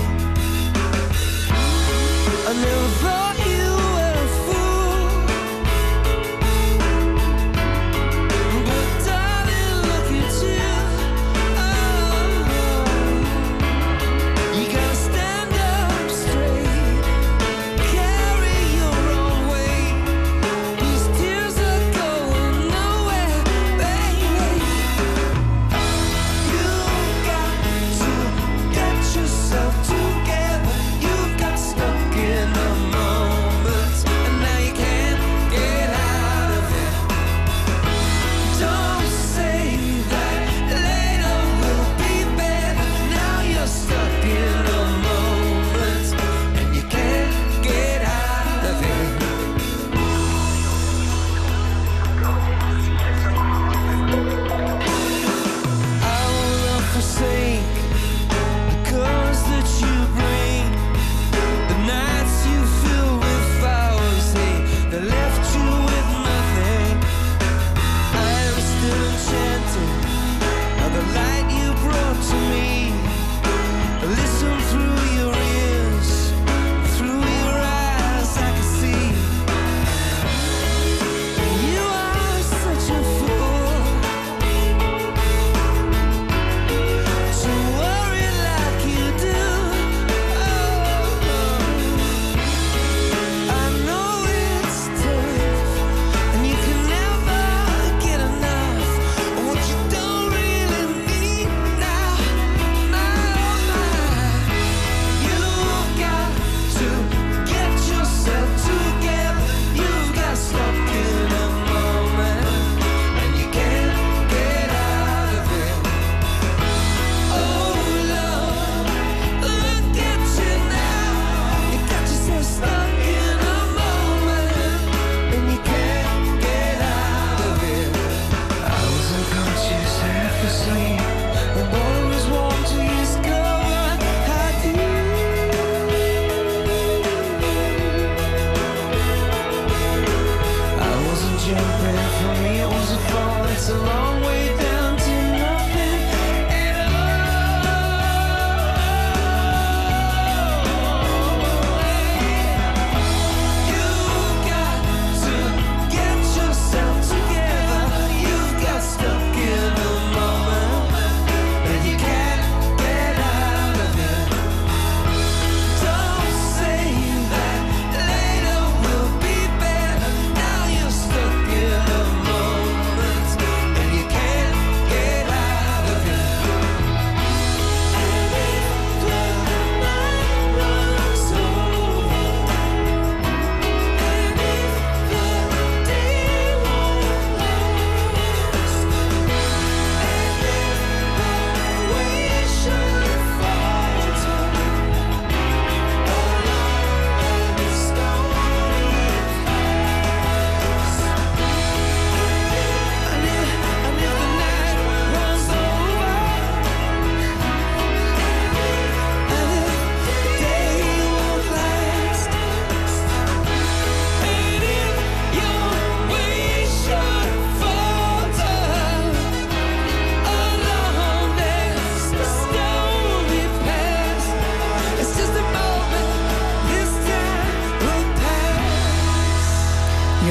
I never thought you were a fool, but darling, look at you. Oh, you gotta stand up straight.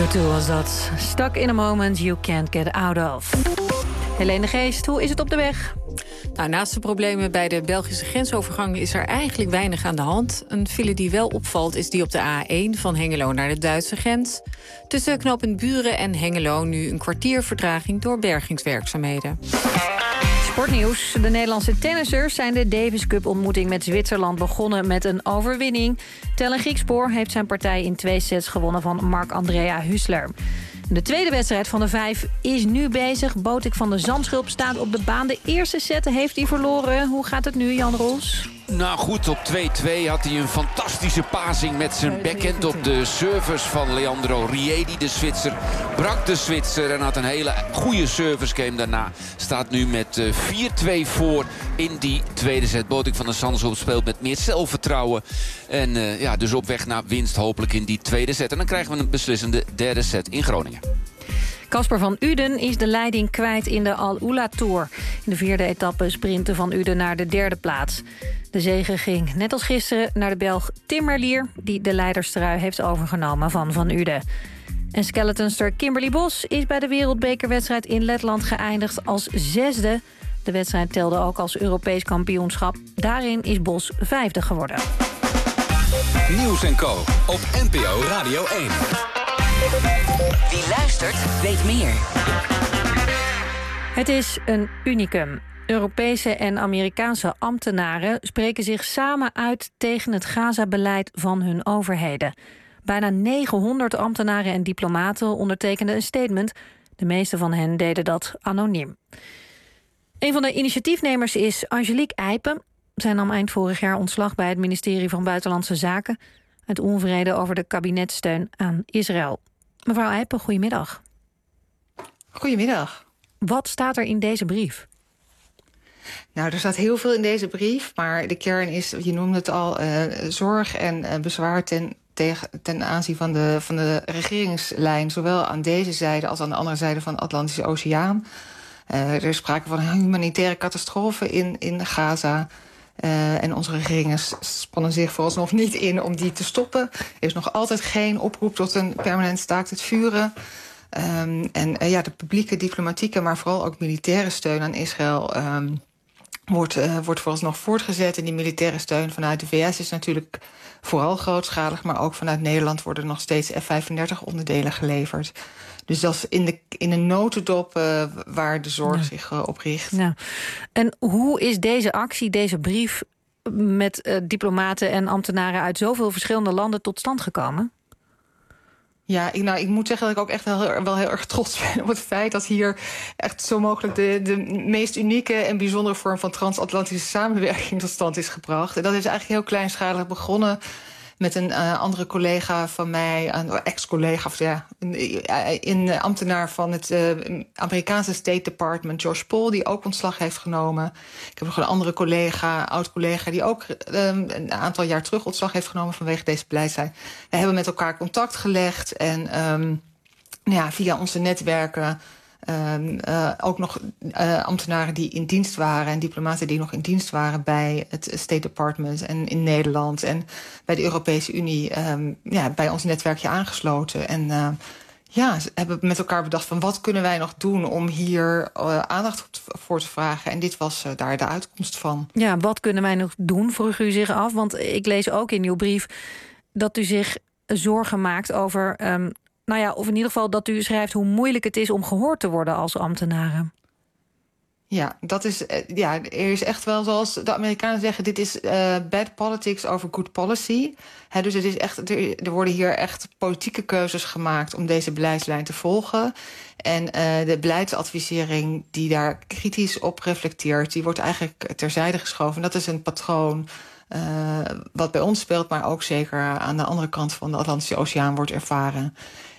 U2 was dat. Stuck in a moment you can't get out of. Helene Geest, hoe is het op de weg? Nou, naast de problemen bij de Belgische grensovergang is er eigenlijk weinig aan de hand. Een file die wel opvalt is die op de A1 van Hengelo naar de Duitse grens. Tussen knooppunt Buren en Hengelo nu een kwartier vertraging door bergingswerkzaamheden. Sportnieuws. De Nederlandse tennissers zijn de Davis Cup-ontmoeting met Zwitserland begonnen met een overwinning. Tellen Griekspoor heeft zijn partij in 2 sets gewonnen van Marc-Andrea Huesler. De tweede wedstrijd van de 5 is nu bezig. Botik van de Zandschulp staat op de baan. De eerste set heeft hij verloren. Hoe gaat het nu, Jan Roels? Nou goed, op 2-2 had hij een fantastische passing met zijn backhand op de service van Leandro Riedi, de Zwitser. Brak de Zwitser en had een hele goede service game daarna. Staat nu met 4-2 voor in die tweede set. Botik van de Zandschulp speelt met meer zelfvertrouwen. En dus op weg naar winst hopelijk in die tweede set. En dan krijgen we een beslissende derde set in Groningen. Casper van Uden is de leiding kwijt in de Al-Ula Tour. In de 4e etappe sprintte Van Uden naar de 3e plaats. De zege ging net als gisteren naar de Belg Tim Merlier, die de leiderstrui heeft overgenomen van Van Uden. En skeletonster Kimberly Bos is bij de wereldbekerwedstrijd in Letland geëindigd als 6e. De wedstrijd telde ook als Europees kampioenschap. Daarin is Bos 5e geworden. Nieuws & Co. op NPO Radio 1. Wie luistert, weet meer. Het is een unicum. Europese en Amerikaanse ambtenaren spreken zich samen uit tegen het Gaza-beleid van hun overheden. Bijna 900 ambtenaren en diplomaten ondertekenden een statement. De meeste van hen deden dat anoniem. Een van de initiatiefnemers is Angelique Eipen. Zij nam eind vorig jaar ontslag bij het ministerie van Buitenlandse Zaken uit onvrede over de kabinetssteun aan Israël. Mevrouw Eipen, goedemiddag. Goedemiddag. Wat staat er in deze brief? Nou, er staat heel veel in deze brief, maar de kern is, je noemde het al, zorg en bezwaar ten aanzien van de regeringslijn, zowel aan deze zijde als aan de andere zijde van de Atlantische Oceaan. Er is sprake van een humanitaire catastrofe in Gaza. En onze regeringen spannen zich vooralsnog niet in om die te stoppen. Er is nog altijd geen oproep tot een permanent staakt het vuren. De publieke, diplomatieke, maar vooral ook militaire steun aan Israël wordt vooralsnog voortgezet. En die militaire steun vanuit de VS is natuurlijk vooral grootschalig, maar ook vanuit Nederland worden nog steeds F-35 onderdelen geleverd. Dus dat is in een notendop waar de zorg zich op richt. Ja. En hoe is deze actie, deze brief met diplomaten en ambtenaren uit zoveel verschillende landen tot stand gekomen? Ja, ik moet zeggen dat ik ook echt wel heel erg trots ben op het feit dat hier echt zo mogelijk de meest unieke en bijzondere vorm van transatlantische samenwerking tot stand is gebracht. En dat is eigenlijk heel kleinschalig begonnen met een andere collega van mij, een ex-collega, een ambtenaar van het Amerikaanse State Department, Josh Paul, die ook ontslag heeft genomen. Ik heb nog een andere collega, oud-collega, die ook een aantal jaar terug ontslag heeft genomen vanwege deze beleidslijn. We hebben met elkaar contact gelegd en via onze netwerken ook nog ambtenaren die in dienst waren en diplomaten die nog in dienst waren bij het State Department en in Nederland en bij de Europese Unie bij ons netwerkje aangesloten. En ze hebben met elkaar bedacht van wat kunnen wij nog doen om hier aandacht voor te vragen. En dit was daar de uitkomst van. Ja, wat kunnen wij nog doen, vroeg u zich af. Want ik lees ook in uw brief dat u zich zorgen maakt over of in ieder geval dat u schrijft hoe moeilijk het is om gehoord te worden als ambtenaren. Ja, dat is, er is echt wel, zoals de Amerikanen zeggen, dit is bad politics over good policy. Dus het is echt, er worden hier echt politieke keuzes gemaakt om deze beleidslijn te volgen. En de beleidsadvisering die daar kritisch op reflecteert, die wordt eigenlijk terzijde geschoven. En dat is een patroon wat bij ons speelt, maar ook zeker aan de andere kant van de Atlantische Oceaan wordt ervaren.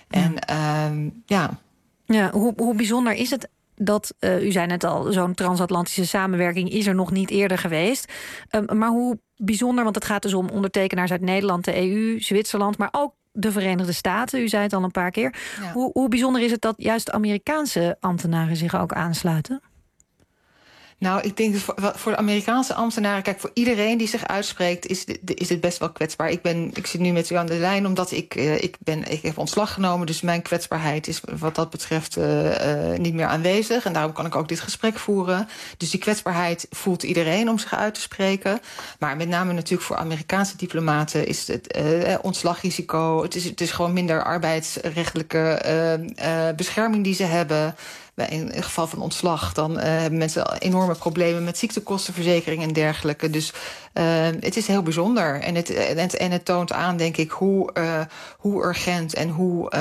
En hoe bijzonder is het dat, u zei net al, zo'n transatlantische samenwerking is er nog niet eerder geweest. Maar hoe bijzonder, want het gaat dus om ondertekenaars uit Nederland, de EU, Zwitserland, maar ook de Verenigde Staten. U zei het al een paar keer. Ja. Hoe bijzonder is het dat juist Amerikaanse ambtenaren zich ook aansluiten? Nou, ik denk voor de Amerikaanse ambtenaren... Kijk, voor iedereen die zich uitspreekt is het best wel kwetsbaar. Ik zit nu met u aan de lijn omdat ik heb ontslag genomen. Dus mijn kwetsbaarheid is wat dat betreft niet meer aanwezig. En daarom kan ik ook dit gesprek voeren. Dus die kwetsbaarheid voelt iedereen om zich uit te spreken. Maar met name natuurlijk voor Amerikaanse diplomaten... is het ontslagrisico. Het is gewoon minder arbeidsrechtelijke bescherming die ze hebben... In het geval van ontslag, dan hebben mensen enorme problemen met ziektekostenverzekering en dergelijke. Dus het is heel bijzonder. En het toont aan, denk ik, hoe urgent en hoe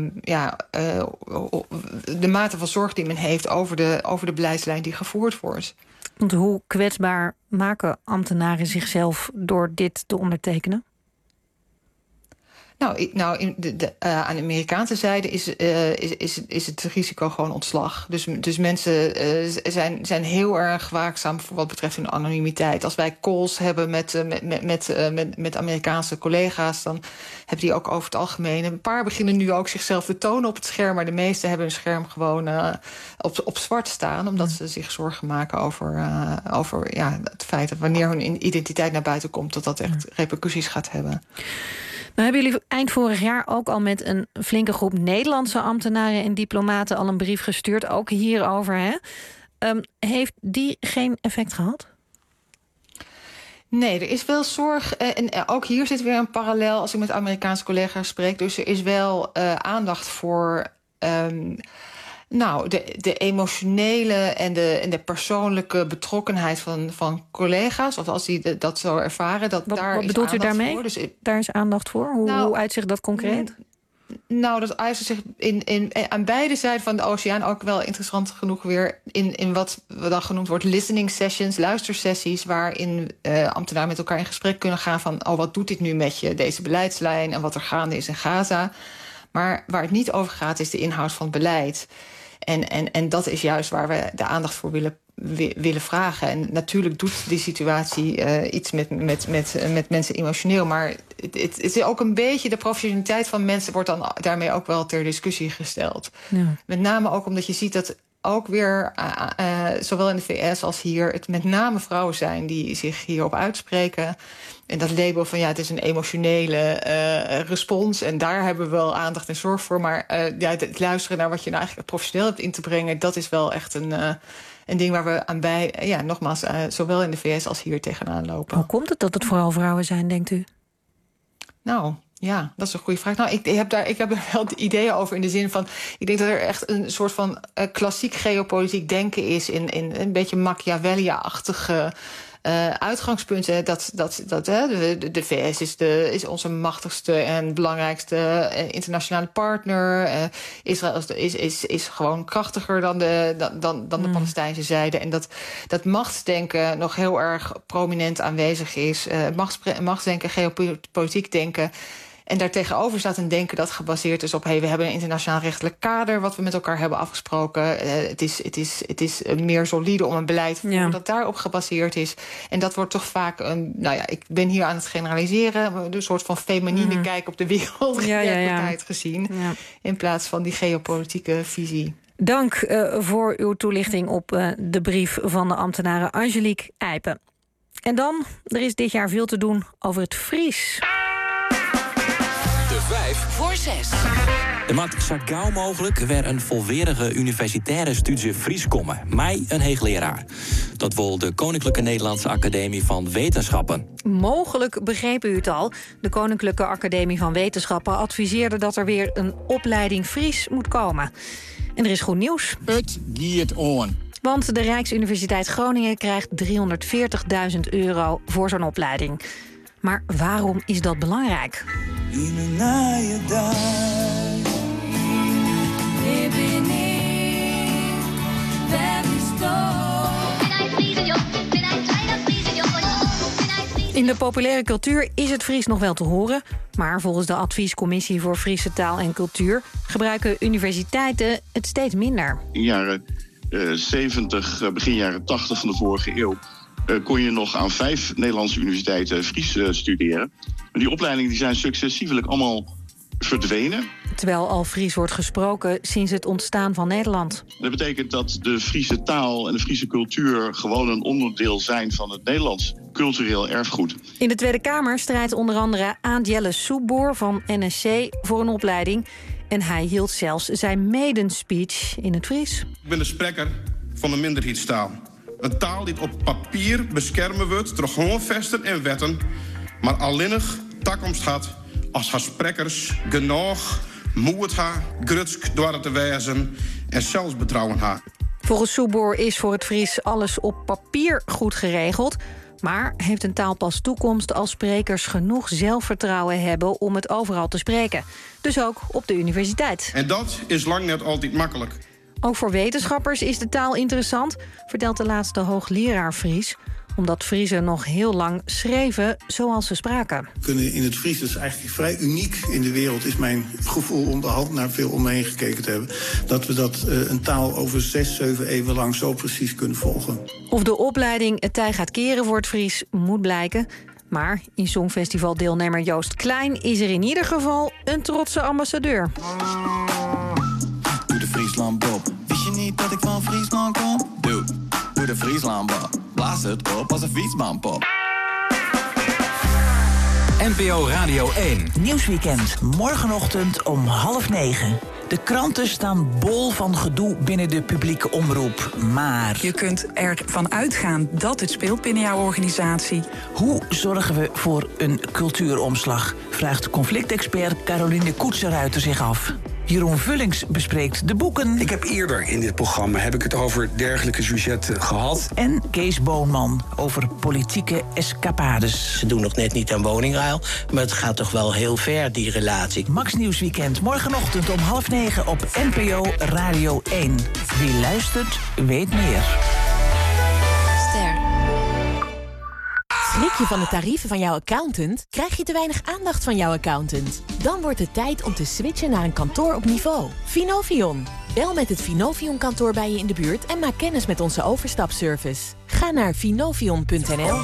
de mate van zorg die men heeft over de beleiidslijn die gevoerd wordt. Want hoe kwetsbaar maken ambtenaren zichzelf door dit te ondertekenen? Nou, aan de Amerikaanse zijde is het risico gewoon ontslag. Dus mensen zijn heel erg waakzaam voor wat betreft hun anonimiteit. Als wij calls hebben met Amerikaanse collega's... dan hebben die ook over het algemeen... Een paar beginnen nu ook zichzelf te tonen op het scherm... maar de meesten hebben hun scherm gewoon op zwart staan... omdat ze zich zorgen maken over het feit dat wanneer hun identiteit naar buiten komt... dat echt repercussies gaat hebben. Nou hebben jullie eind vorig jaar ook al met een flinke groep Nederlandse ambtenaren en diplomaten al een brief gestuurd, ook hierover. Hè? Heeft die geen effect gehad? Nee, er is wel zorg. En ook hier zit weer een parallel als ik met Amerikaanse collega's spreek. Dus er is wel aandacht voor... de emotionele en de persoonlijke betrokkenheid van collega's... of als die dat zo ervaren, wat bedoelt u daarmee? Voor. Dus, daar is aandacht voor? Hoe uitzicht dat concreet? Nou, dat uitzicht zich aan beide zijden van de oceaan... ook wel interessant genoeg weer in wat dan genoemd wordt... listening sessions, luistersessies... waarin ambtenaren met elkaar in gesprek kunnen gaan van... wat doet dit nu met je, deze beleidslijn... en wat er gaande is in Gaza. Maar waar het niet over gaat, is de inhoud van het beleid... En dat is juist waar we de aandacht voor willen vragen. En natuurlijk doet die situatie iets met mensen emotioneel. Maar het is ook een beetje... de professionaliteit van mensen wordt dan daarmee ook wel ter discussie gesteld. Ja. Met name ook omdat je ziet dat ook weer... zowel in de VS als hier... het met name vrouwen zijn die zich hierop uitspreken... En dat label van het is een emotionele respons... en daar hebben we wel aandacht en zorg voor. Maar het luisteren naar wat je nou eigenlijk professioneel hebt in te brengen... dat is wel echt een ding waar we aan nogmaals, zowel in de VS als hier tegenaan lopen. Hoe komt het dat het vooral vrouwen zijn, denkt u? Nou... Ja, dat is een goede vraag. Nou, ik heb er wel ideeën over in de zin van... ik denk dat er echt een soort van klassiek geopolitiek denken is... in een beetje Machiavelli-achtige uitgangspunten. De VS is onze machtigste en belangrijkste internationale partner. Israël is gewoon krachtiger dan de Palestijnse zijde. En dat machtsdenken nog heel erg prominent aanwezig is. Machtsdenken, geopolitiek denken... En daartegenover staat een denken dat gebaseerd is op... we hebben een internationaal rechtelijk kader wat we met elkaar hebben afgesproken. Het is meer solide om een beleid te voeren dat daarop gebaseerd is. En dat wordt toch vaak ik ben hier aan het generaliseren... een soort van feminine kijk op de wereld gezien... Ja. In plaats van die geopolitieke visie. Dank voor uw toelichting op de brief van de ambtenaren Angelique Eipen. En dan, er is dit jaar veel te doen over het Fries... 5 voor 6. Er moet zo gauw mogelijk weer een volwaardige universitaire studie Fries komen. Mij een hoogleraar. Dat wil de Koninklijke Nederlandse Academie van Wetenschappen. Mogelijk begreep u het al. De Koninklijke Academie van Wetenschappen adviseerde dat er weer een opleiding Fries moet komen. En er is goed nieuws. Het giet on. Want de Rijksuniversiteit Groningen krijgt €340.000 voor zo'n opleiding. Maar waarom is dat belangrijk? In een naaie dag. Hier ben ik, waar is In de populaire cultuur is het Fries nog wel te horen. Maar volgens de Adviescommissie voor Friese Taal en Cultuur... gebruiken universiteiten het steeds minder. In jaren 70, begin jaren 80 van de vorige eeuw... kon je nog aan 5 Nederlandse universiteiten Fries studeren. Maar die opleidingen die zijn successievelijk allemaal verdwenen. terwijl al Fries wordt gesproken sinds het ontstaan van Nederland. Dat betekent dat de Friese taal en de Friese cultuur gewoon een onderdeel zijn van het Nederlands cultureel erfgoed. In de Tweede Kamer strijdt onder andere Adjelle Soeboer van NSC voor een opleiding. En hij hield zelfs zijn maiden speech in het Fries. Ik ben de spreker van een minderheidstaal. Een taal die op papier beschermen wordt door grondvesten en wetten, maar alleenig toekomst had als haar sprekers genoeg moed haar, grutsk door te wijzen en zelfs betrouwen haar. Volgens Soeboer is voor het Fries alles op papier goed geregeld, maar heeft een taal pas toekomst als sprekers genoeg zelfvertrouwen hebben om het overal te spreken. Dus ook op de universiteit. En dat is lang net altijd makkelijk. Ook voor wetenschappers is de taal interessant, vertelt de laatste hoogleraar Fries, omdat Friezen nog heel lang schreven zoals ze spraken. We kunnen in het Fries, dat is eigenlijk vrij uniek in de wereld, is mijn gevoel onderhand naar veel om me heen gekeken te hebben, dat we een taal over 6, 7 eeuwen lang zo precies kunnen volgen. Of de opleiding het tij gaat keren voor het Fries moet blijken. Maar in Songfestivaldeelnemer Joost Klein is er in ieder geval een trotse ambassadeur. Doe de Friesland Bob. Wist je niet dat ik van Friesland kom? Doe de Friesland Bob. Blaas het op als een fietsmanpop. NPO Radio 1. Nieuwsweekend, morgenochtend om 8:30. De kranten staan bol van gedoe binnen de publieke omroep, maar je kunt ervan uitgaan dat het speelt binnen jouw organisatie. Hoe zorgen we voor een cultuuromslag? Vraagt conflictexpert Caroline Koetsenruiter zich af. Jeroen Vullings bespreekt de boeken. Ik heb eerder in dit programma het over dergelijke sujetten gehad. En Kees Boonman over politieke escapades. Ze doen nog net niet aan woningruil, maar het gaat toch wel heel ver, die relatie. Max Nieuwsweekend, morgenochtend om 8:30 op NPO Radio 1. Wie luistert, weet meer. Ster. Schrik je van de tarieven van jouw accountant? Krijg je te weinig aandacht van jouw accountant? Dan wordt het tijd om te switchen naar een kantoor op niveau. Finovion. Bel met het Finovion-kantoor bij je in de buurt en maak kennis met onze overstapservice. Ga naar finovion.nl.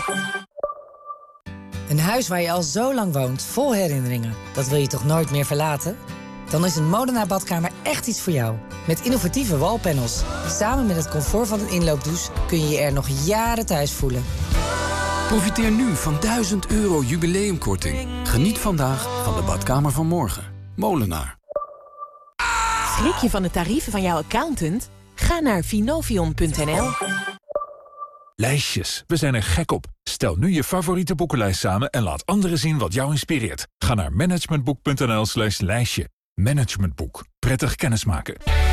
Een huis waar je al zo lang woont, vol herinneringen. Dat wil je toch nooit meer verlaten? Dan is een Molenaar badkamer echt iets voor jou. Met innovatieve wallpanels. Samen met het comfort van een inloopdouche kun je je er nog jaren thuis voelen. Profiteer nu van €1000 jubileumkorting. Geniet vandaag van de badkamer van morgen. Molenaar. Schrik je van de tarieven van jouw accountant? Ga naar finovion.nl. Lijstjes, we zijn er gek op. Stel nu je favoriete boekenlijst samen en laat anderen zien wat jou inspireert. Ga naar managementboek.nl/lijstje. Managementboek. Prettig kennismaken.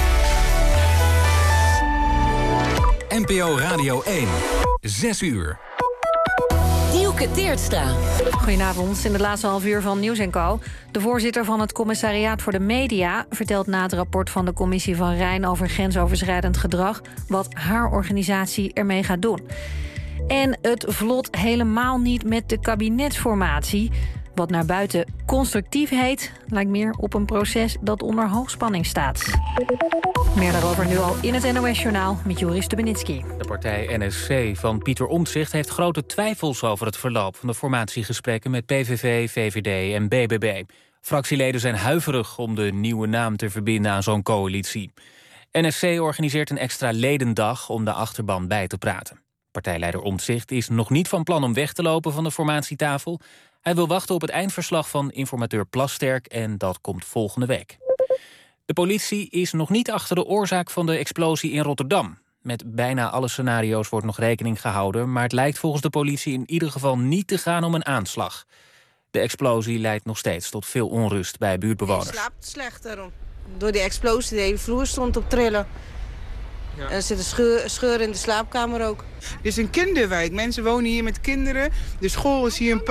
NPO Radio 1. 6 uur. Dielke Teertstra. Goedenavond, in het laatste half uur van Nieuws & Co. De voorzitter van het Commissariaat voor de Media vertelt na het rapport van de Commissie van Rijn over grensoverschrijdend gedrag wat haar organisatie ermee gaat doen. En het vlot helemaal niet met de kabinetsformatie. Wat naar buiten constructief heet, lijkt meer op een proces dat onder hoogspanning staat. Meer daarover nu al in het NOS-journaal met Joris Stubenitski. De partij NSC van Pieter Omtzigt heeft grote twijfels over het verloop van de formatiegesprekken met PVV, VVD en BBB. Fractieleden zijn huiverig om de nieuwe naam te verbinden aan zo'n coalitie. NSC organiseert een extra ledendag om de achterban bij te praten. Partijleider Omtzigt is nog niet van plan om weg te lopen van de formatietafel. Hij wil wachten op het eindverslag van informateur Plasterk en dat komt volgende week. De politie is nog niet achter de oorzaak van de explosie in Rotterdam. Met bijna alle scenario's wordt nog rekening gehouden, maar het lijkt volgens de politie in ieder geval niet te gaan om een aanslag. De explosie leidt nog steeds tot veel onrust bij buurtbewoners. Je slaapt slechter. Door die explosie, de hele vloer stond op trillen. Ja. Er zit een scheur in de slaapkamer ook. Het is een kinderwijk. Mensen wonen hier met kinderen. De school is hier een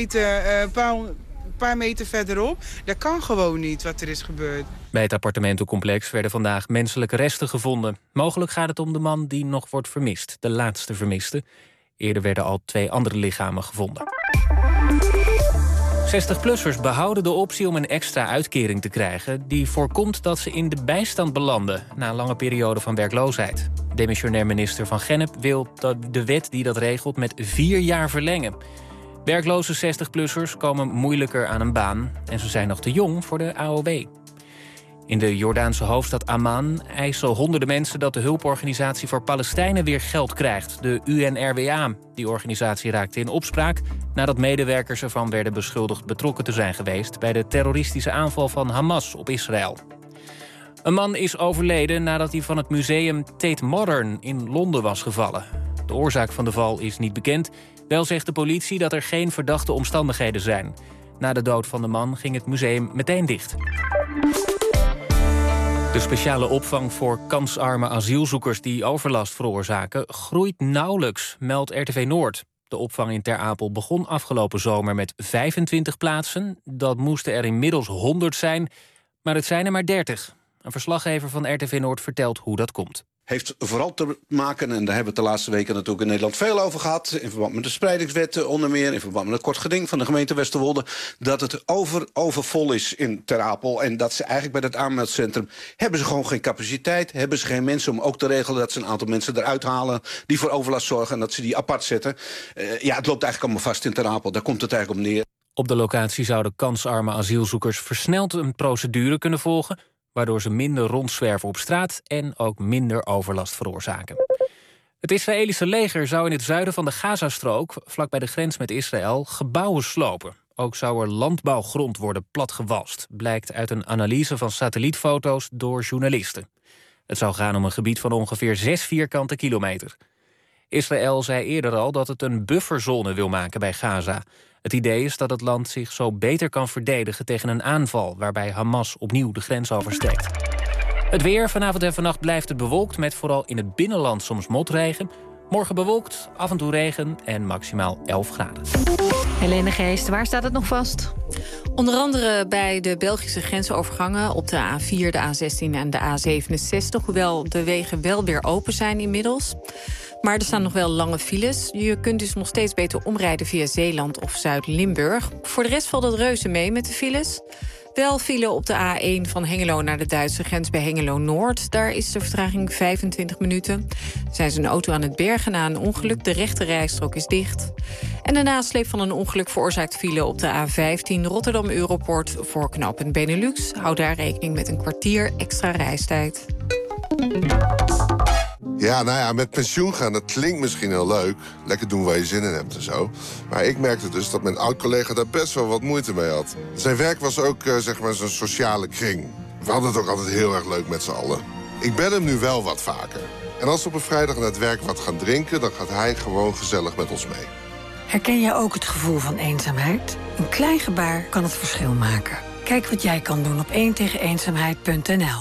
paar meter verderop. Dat kan gewoon niet wat er is gebeurd. Bij het appartementencomplex werden vandaag menselijke resten gevonden. Mogelijk gaat het om de man die nog wordt vermist. De laatste vermiste. Eerder werden al 2 andere lichamen gevonden. 60-plussers behouden de optie om een extra uitkering te krijgen die voorkomt dat ze in de bijstand belanden na een lange periode van werkloosheid. Demissionair minister Van Gennep wil de wet die dat regelt met 4 jaar verlengen. Werkloze 60-plussers komen moeilijker aan een baan en ze zijn nog te jong voor de AOW. In de Jordaanse hoofdstad Amman eisen honderden mensen dat de hulporganisatie voor Palestijnen weer geld krijgt, de UNRWA. Die organisatie raakte in opspraak nadat medewerkers ervan werden beschuldigd betrokken te zijn geweest bij de terroristische aanval van Hamas op Israël. Een man is overleden nadat hij van het museum Tate Modern in Londen was gevallen. De oorzaak van de val is niet bekend. Wel zegt de politie dat er geen verdachte omstandigheden zijn. Na de dood van de man ging het museum meteen dicht. De speciale opvang voor kansarme asielzoekers die overlast veroorzaken groeit nauwelijks, meldt RTV Noord. De opvang in Ter Apel begon afgelopen zomer met 25 plaatsen. Dat moesten er inmiddels 100 zijn, maar het zijn er maar 30. Een verslaggever van RTV Noord vertelt hoe dat komt. Heeft vooral te maken, en daar hebben we het de laatste weken natuurlijk in Nederland veel over gehad, in verband met de spreidingswet onder meer, in verband met het kort geding van de gemeente Westerwolde, dat het overvol is in Ter Apel. En dat ze eigenlijk bij dat aanmeldcentrum hebben ze gewoon geen capaciteit, hebben ze geen mensen om ook te regelen dat ze een aantal mensen eruit halen die voor overlast zorgen en dat ze die apart zetten. Het loopt eigenlijk allemaal vast in Ter Apel, daar komt het eigenlijk op neer. Op de locatie zouden kansarme asielzoekers versneld een procedure kunnen volgen, waardoor ze minder rondzwerven op straat en ook minder overlast veroorzaken. Het Israëlische leger zou in het zuiden van de Gazastrook, vlakbij de grens met Israël, gebouwen slopen. Ook zou er landbouwgrond worden platgewalst, blijkt uit een analyse van satellietfoto's door journalisten. Het zou gaan om een gebied van ongeveer 6 vierkante kilometer. Israël zei eerder al dat het een bufferzone wil maken bij Gaza. Het idee is dat het land zich zo beter kan verdedigen tegen een aanval waarbij Hamas opnieuw de grens oversteekt. Het weer, vanavond en vannacht blijft het bewolkt met vooral in het binnenland soms motregen. Morgen bewolkt, af en toe regen en maximaal 11 graden. Helene Geest, waar staat het nog vast? Onder andere bij de Belgische grensovergangen op de A4, de A16 en de A67. Hoewel de wegen wel weer open zijn inmiddels. Maar er staan nog wel lange files. Je kunt dus nog steeds beter omrijden via Zeeland of Zuid-Limburg. Voor de rest valt het reuze mee met de files. Wel file op de A1 van Hengelo naar de Duitse grens bij Hengelo-Noord. Daar is de vertraging 25 minuten. Zijn ze een auto aan het bergen na een ongeluk. De rechte rijstrook is dicht. En de nasleep van een ongeluk veroorzaakt file op de A15 Rotterdam-Europoort voor knooppunt Benelux. Hou daar rekening met een kwartier extra reistijd. Ja, met pensioen gaan, dat klinkt misschien heel leuk. Lekker doen waar je zin in hebt en zo. Maar ik merkte dus dat mijn oud-collega daar best wel wat moeite mee had. Zijn werk was ook, zijn sociale kring. We hadden het ook altijd heel erg leuk met z'n allen. Ik bel hem nu wel wat vaker. En als we op een vrijdag naar het werk wat gaan drinken, dan gaat hij gewoon gezellig met ons mee. Herken jij ook het gevoel van eenzaamheid? Een klein gebaar kan het verschil maken. Kijk wat jij kan doen op 1tegeneenzaamheid.nl.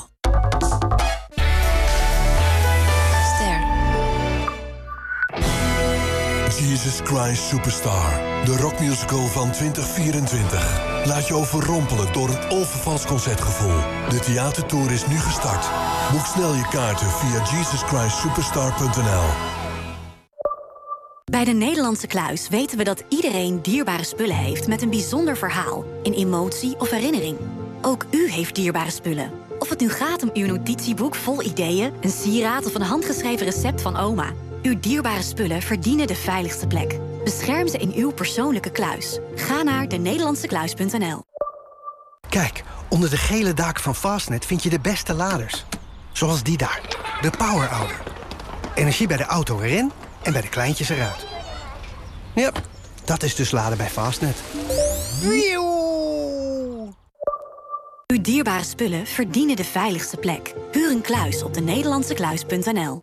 Jesus Christ Superstar, de rockmusical van 2024. Laat je overrompelen door een onvervals concertgevoel. De theatertour is nu gestart. Boek snel je kaarten via jesuschristsuperstar.nl. Bij de Nederlandse Kluis weten we dat iedereen dierbare spullen heeft met een bijzonder verhaal, een emotie of herinnering. Ook u heeft dierbare spullen. Of het nu gaat om uw notitieboek vol ideeën, een sieraad of een handgeschreven recept van oma. Uw dierbare spullen verdienen de veiligste plek. Bescherm ze in uw persoonlijke kluis. Ga naar denederlandsekluis.nl. Kijk, onder de gele daken van Fastnet vind je de beste laders. Zoals die daar, de Power Ouder. Energie bij de auto erin en bij de kleintjes eruit. Ja, dat is dus laden bij Fastnet. Uw dierbare spullen verdienen de veiligste plek. Huur een kluis op denederlandsekluis.nl.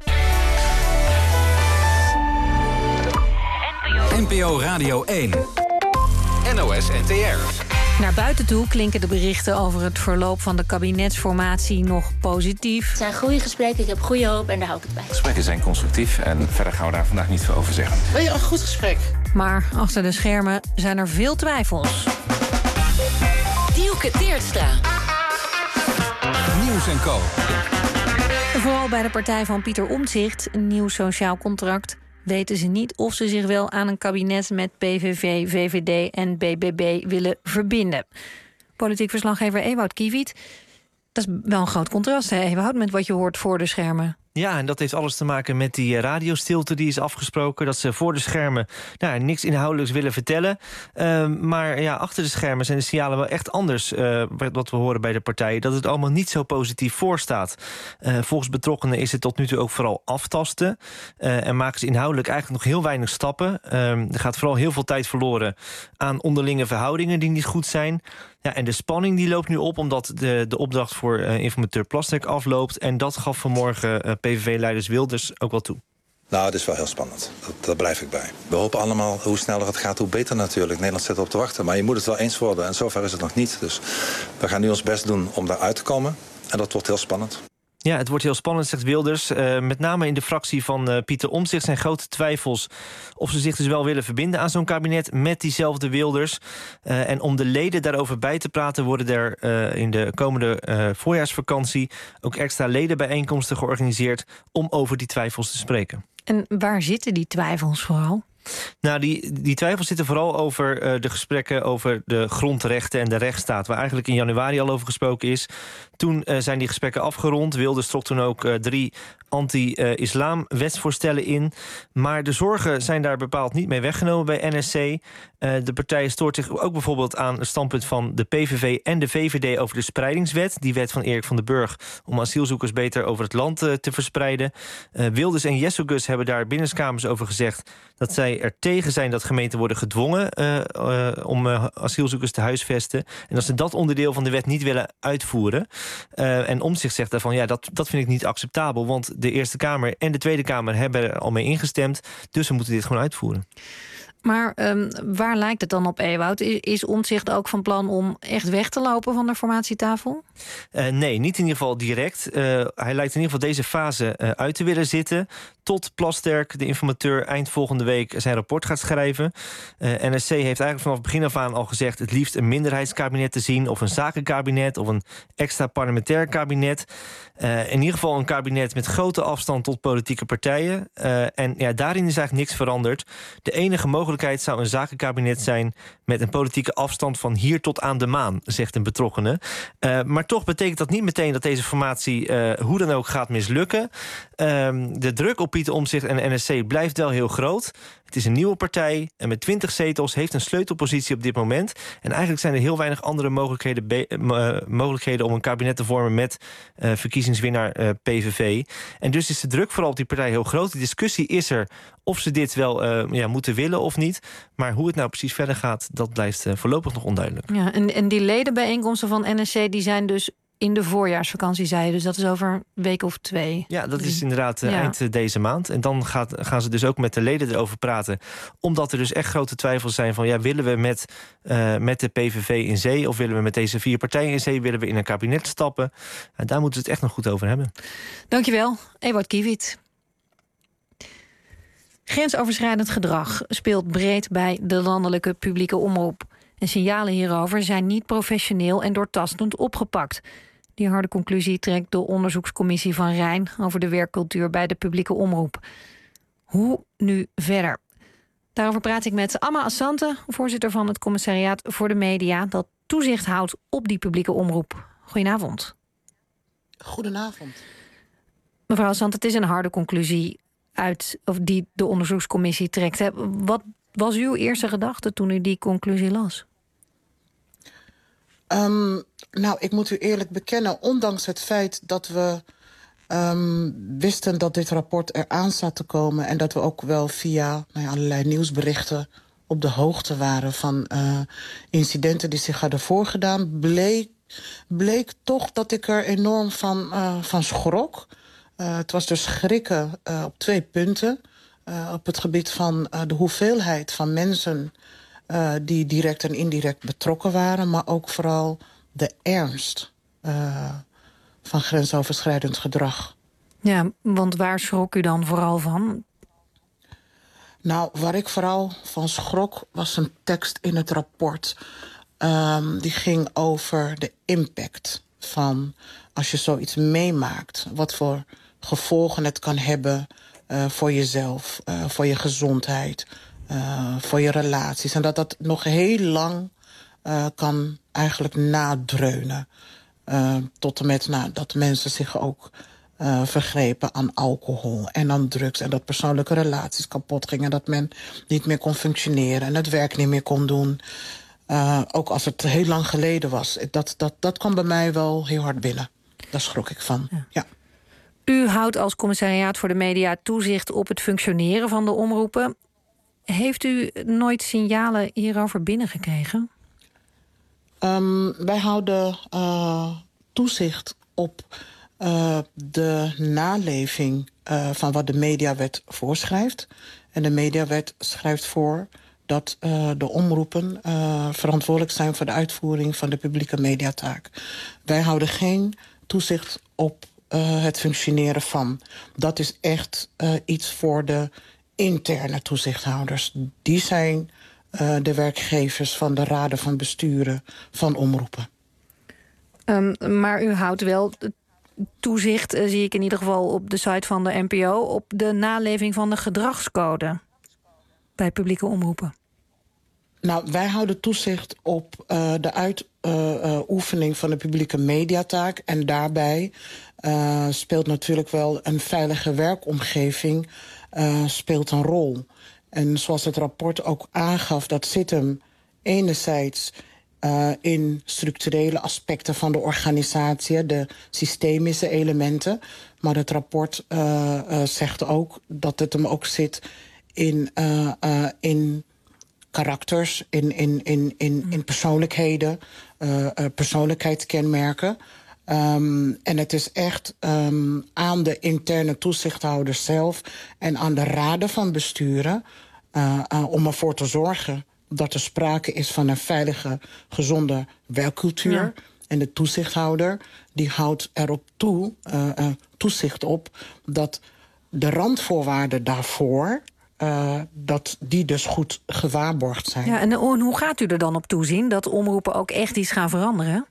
NPO Radio 1. NOS NTR. Naar buiten toe klinken de berichten over het verloop van de kabinetsformatie nog positief. Het zijn goede gesprekken, ik heb goede hoop en daar hou ik het bij. Gesprekken zijn constructief en verder gaan we daar vandaag niet veel over zeggen. Wil je een goed gesprek? Maar achter de schermen zijn er veel twijfels. Dielke Teertstra. Nieuws en Co. Vooral bij de partij van Pieter Omtzigt, een nieuw sociaal contract, weten ze niet of ze zich wel aan een kabinet met PVV, VVD en BBB willen verbinden. Politiek verslaggever Ewout Kiewiet. Dat is wel een groot contrast, hè, Ewout, met wat je hoort voor de schermen. Ja, en dat heeft alles te maken met die radiostilte die is afgesproken. Dat ze voor de schermen niks inhoudelijks willen vertellen. Maar achter de schermen zijn de signalen wel echt anders. Wat we horen bij de partijen. Dat het allemaal niet zo positief voorstaat. Volgens betrokkenen is het tot nu toe ook vooral aftasten. En maken ze inhoudelijk eigenlijk nog heel weinig stappen. Er gaat vooral heel veel tijd verloren aan onderlinge verhoudingen die niet goed zijn. Ja, en de spanning die loopt nu op omdat de opdracht voor informateur Plasterk afloopt. En dat gaf vanmorgen PVV-leiders Wilders ook wel toe. Nou, het is wel heel spannend. Daar blijf ik bij. We hopen allemaal, hoe sneller het gaat, hoe beter natuurlijk. Nederland zit op te wachten, maar je moet het wel eens worden. En zover is het nog niet. Dus we gaan nu ons best doen om daaruit te komen. En dat wordt heel spannend. Ja, het wordt heel spannend, zegt Wilders. Met name in de fractie van Pieter Omtzigt zijn grote twijfels of ze zich dus wel willen verbinden aan zo'n kabinet met diezelfde Wilders. En om de leden daarover bij te praten worden er in de komende voorjaarsvakantie ook extra ledenbijeenkomsten georganiseerd om over die twijfels te spreken. En waar zitten die twijfels vooral? Nou, die twijfels zitten vooral over de gesprekken over de grondrechten en de rechtsstaat, waar eigenlijk in januari al over gesproken is. Toen zijn die gesprekken afgerond. Wilders trok toen ook 3 anti-islam wetsvoorstellen in. Maar de zorgen zijn daar bepaald niet mee weggenomen bij NSC. De partij stoort zich ook bijvoorbeeld aan het standpunt van de PVV en de VVD over de spreidingswet. Die wet van Erik van den Burg om asielzoekers beter over het land te verspreiden. Wilders en Jesselgus hebben daar binnenskamers over gezegd dat zij er tegen zijn dat gemeenten worden gedwongen om asielzoekers te huisvesten. En dat ze dat onderdeel van de wet niet willen uitvoeren. En Omtzigt zegt daarvan, dat vind ik niet acceptabel, want de Eerste Kamer en de Tweede Kamer hebben er al mee ingestemd. Dus we moeten dit gewoon uitvoeren. Maar waar lijkt het dan op, Ewout? Is Omtzigt ook van plan om echt weg te lopen van de formatietafel? Nee, niet in ieder geval direct. Hij lijkt in ieder geval deze fase uit te willen zitten tot Plasterk, de informateur, eind volgende week zijn rapport gaat schrijven. NSC heeft eigenlijk vanaf het begin af aan al gezegd het liefst een minderheidskabinet te zien, of een zakenkabinet, of een extra parlementair kabinet. In ieder geval een kabinet met grote afstand tot politieke partijen. En daarin is eigenlijk niks veranderd. De enige mogelijkheid zou een zakenkabinet zijn met een politieke afstand van hier tot aan de maan, zegt een betrokkene. Maar toch betekent dat niet meteen dat deze formatie hoe dan ook gaat mislukken. De druk op Pieter Omtzigt en NSC blijft wel heel groot. Het is een nieuwe partij en met 20 zetels heeft een sleutelpositie op dit moment. En eigenlijk zijn er heel weinig andere mogelijkheden om een kabinet te vormen met verkiezingswinnaar PVV. En dus is de druk vooral op die partij heel groot. De discussie is er of ze dit wel moeten willen of niet. Maar hoe het nou precies verder gaat, dat blijft voorlopig nog onduidelijk. Ja, en die ledenbijeenkomsten van NSC die zijn dus in de voorjaarsvakantie, zei je. Dus dat is over een week of 2. Ja, dat is inderdaad eind deze maand. En dan gaan ze dus ook met de leden erover praten. Omdat er dus echt grote twijfels zijn van, willen we met de PVV in zee, of willen we met deze 4 partijen in zee, willen we in een kabinet stappen? Daar moeten we het echt nog goed over hebben. Dankjewel, Ewout Kiewit. Grensoverschrijdend gedrag speelt breed bij de landelijke publieke omroep. En signalen hierover zijn niet professioneel en doortastend opgepakt. Die harde conclusie trekt de onderzoekscommissie van Rijn over de werkcultuur bij de publieke omroep. Hoe nu verder? Daarover praat ik met Amma Assante, voorzitter van het Commissariaat voor de Media, dat toezicht houdt op die publieke omroep. Goedenavond. Goedenavond. Mevrouw Assante, het is een harde conclusie die de onderzoekscommissie trekt. Wat was uw eerste gedachte toen u die conclusie las? Ik moet u eerlijk bekennen, ondanks het feit dat we wisten dat dit rapport eraan zat te komen en dat we ook wel via allerlei nieuwsberichten op de hoogte waren van incidenten die zich hadden voorgedaan, bleek toch dat ik er enorm van schrok. Het was dus schrikken op 2 punten. Op het gebied van de hoeveelheid van mensen die direct en indirect betrokken waren, maar ook vooral de ernst van grensoverschrijdend gedrag. Ja, want waar schrok u dan vooral van? Nou, waar ik vooral van schrok was een tekst in het rapport. Die ging over de impact van als je zoiets meemaakt, wat voor gevolgen het kan hebben voor jezelf, voor je gezondheid, voor je relaties. En dat nog heel lang kan eigenlijk nadreunen. Tot en met dat mensen zich ook vergrepen aan alcohol en aan drugs. En dat persoonlijke relaties kapot gingen. Dat men niet meer kon functioneren en het werk niet meer kon doen. Ook als het heel lang geleden was. Dat kwam bij mij wel heel hard binnen. Daar schrok ik van, ja. U houdt als commissariaat voor de media toezicht op het functioneren van de omroepen. Heeft u nooit signalen hierover binnengekregen? Wij houden toezicht op de naleving van wat de mediawet voorschrijft. En de mediawet schrijft voor dat de omroepen verantwoordelijk zijn voor de uitvoering van de publieke mediataak. Wij houden geen toezicht op het functioneren van. Dat is echt iets voor de interne toezichthouders. Die zijn de werkgevers van de raden van besturen van omroepen. Maar u houdt wel toezicht, zie ik in ieder geval op de site van de NPO, op de naleving van de gedragscode bij publieke omroepen. Nou, wij houden toezicht op de uitoefening van de publieke mediataak. En daarbij speelt natuurlijk wel een veilige werkomgeving speelt een rol. En zoals het rapport ook aangaf, dat zit hem enerzijds in structurele aspecten van de organisatie, de systemische elementen. Maar het rapport zegt ook dat het hem ook zit in karakters, in persoonlijkheden, persoonlijkheidskenmerken. En het is echt aan de interne toezichthouders zelf en aan de raden van besturen om ervoor te zorgen dat er sprake is van een veilige, gezonde werkcultuur. Ja. En de toezichthouder die houdt erop toezicht op dat de randvoorwaarden daarvoor dat die dus goed gewaarborgd zijn. Ja, en hoe gaat u er dan op toezien dat omroepen ook echt iets gaan veranderen?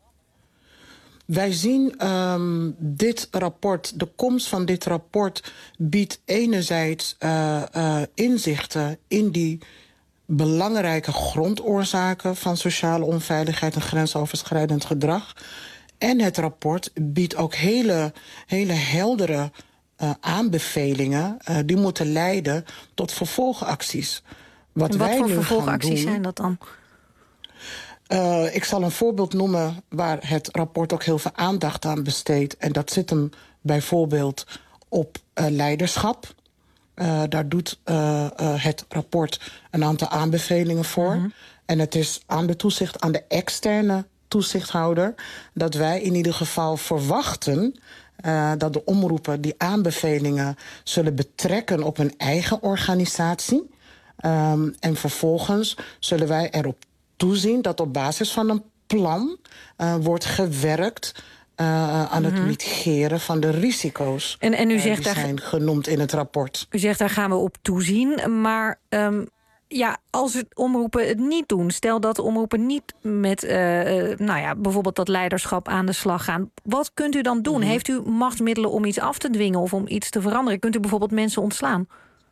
Wij zien dit rapport, de komst van dit rapport biedt enerzijds inzichten in die belangrijke grondoorzaken van sociale onveiligheid en grensoverschrijdend gedrag. En het rapport biedt ook hele heldere aanbevelingen die moeten leiden tot vervolgacties. Wat voor vervolgacties zijn dat dan? Ik zal een voorbeeld noemen waar het rapport ook heel veel aandacht aan besteedt. En dat zit hem bijvoorbeeld op leiderschap. Daar doet het rapport een aantal aanbevelingen voor. Mm-hmm. En het is aan de externe toezichthouder dat wij in ieder geval verwachten dat de omroepen die aanbevelingen zullen betrekken op hun eigen organisatie. En vervolgens zullen wij erop toezien dat op basis van een plan wordt gewerkt aan het mitigeren van de risico's. En u zegt die zijn genoemd in het rapport. U zegt daar gaan we op toezien, maar als het omroepen het niet doen, stel dat de omroepen niet met bijvoorbeeld dat leiderschap aan de slag gaan. Wat kunt u dan doen? Mm-hmm. Heeft u machtsmiddelen om iets af te dwingen of om iets te veranderen? Kunt u bijvoorbeeld mensen ontslaan?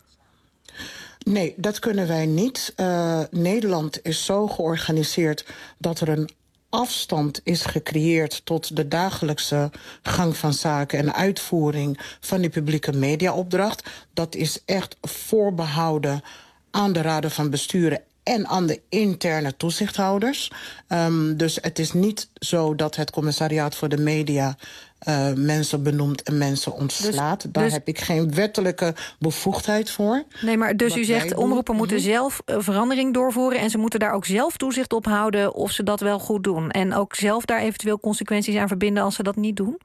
Nee, dat kunnen wij niet. Nederland is zo georganiseerd dat er een afstand is gecreëerd tot de dagelijkse gang van zaken en uitvoering van die publieke mediaopdracht. Dat is echt voorbehouden aan de raden van besturen en aan de interne toezichthouders. Dus het is niet zo dat het commissariaat voor de media mensen benoemt en mensen ontslaat. Daar heb ik geen wettelijke bevoegdheid voor. Nee, maar dus u zegt omroepen moeten zelf verandering doorvoeren en ze moeten daar ook zelf toezicht op houden of ze dat wel goed doen. En ook zelf daar eventueel consequenties aan verbinden als ze dat niet doen?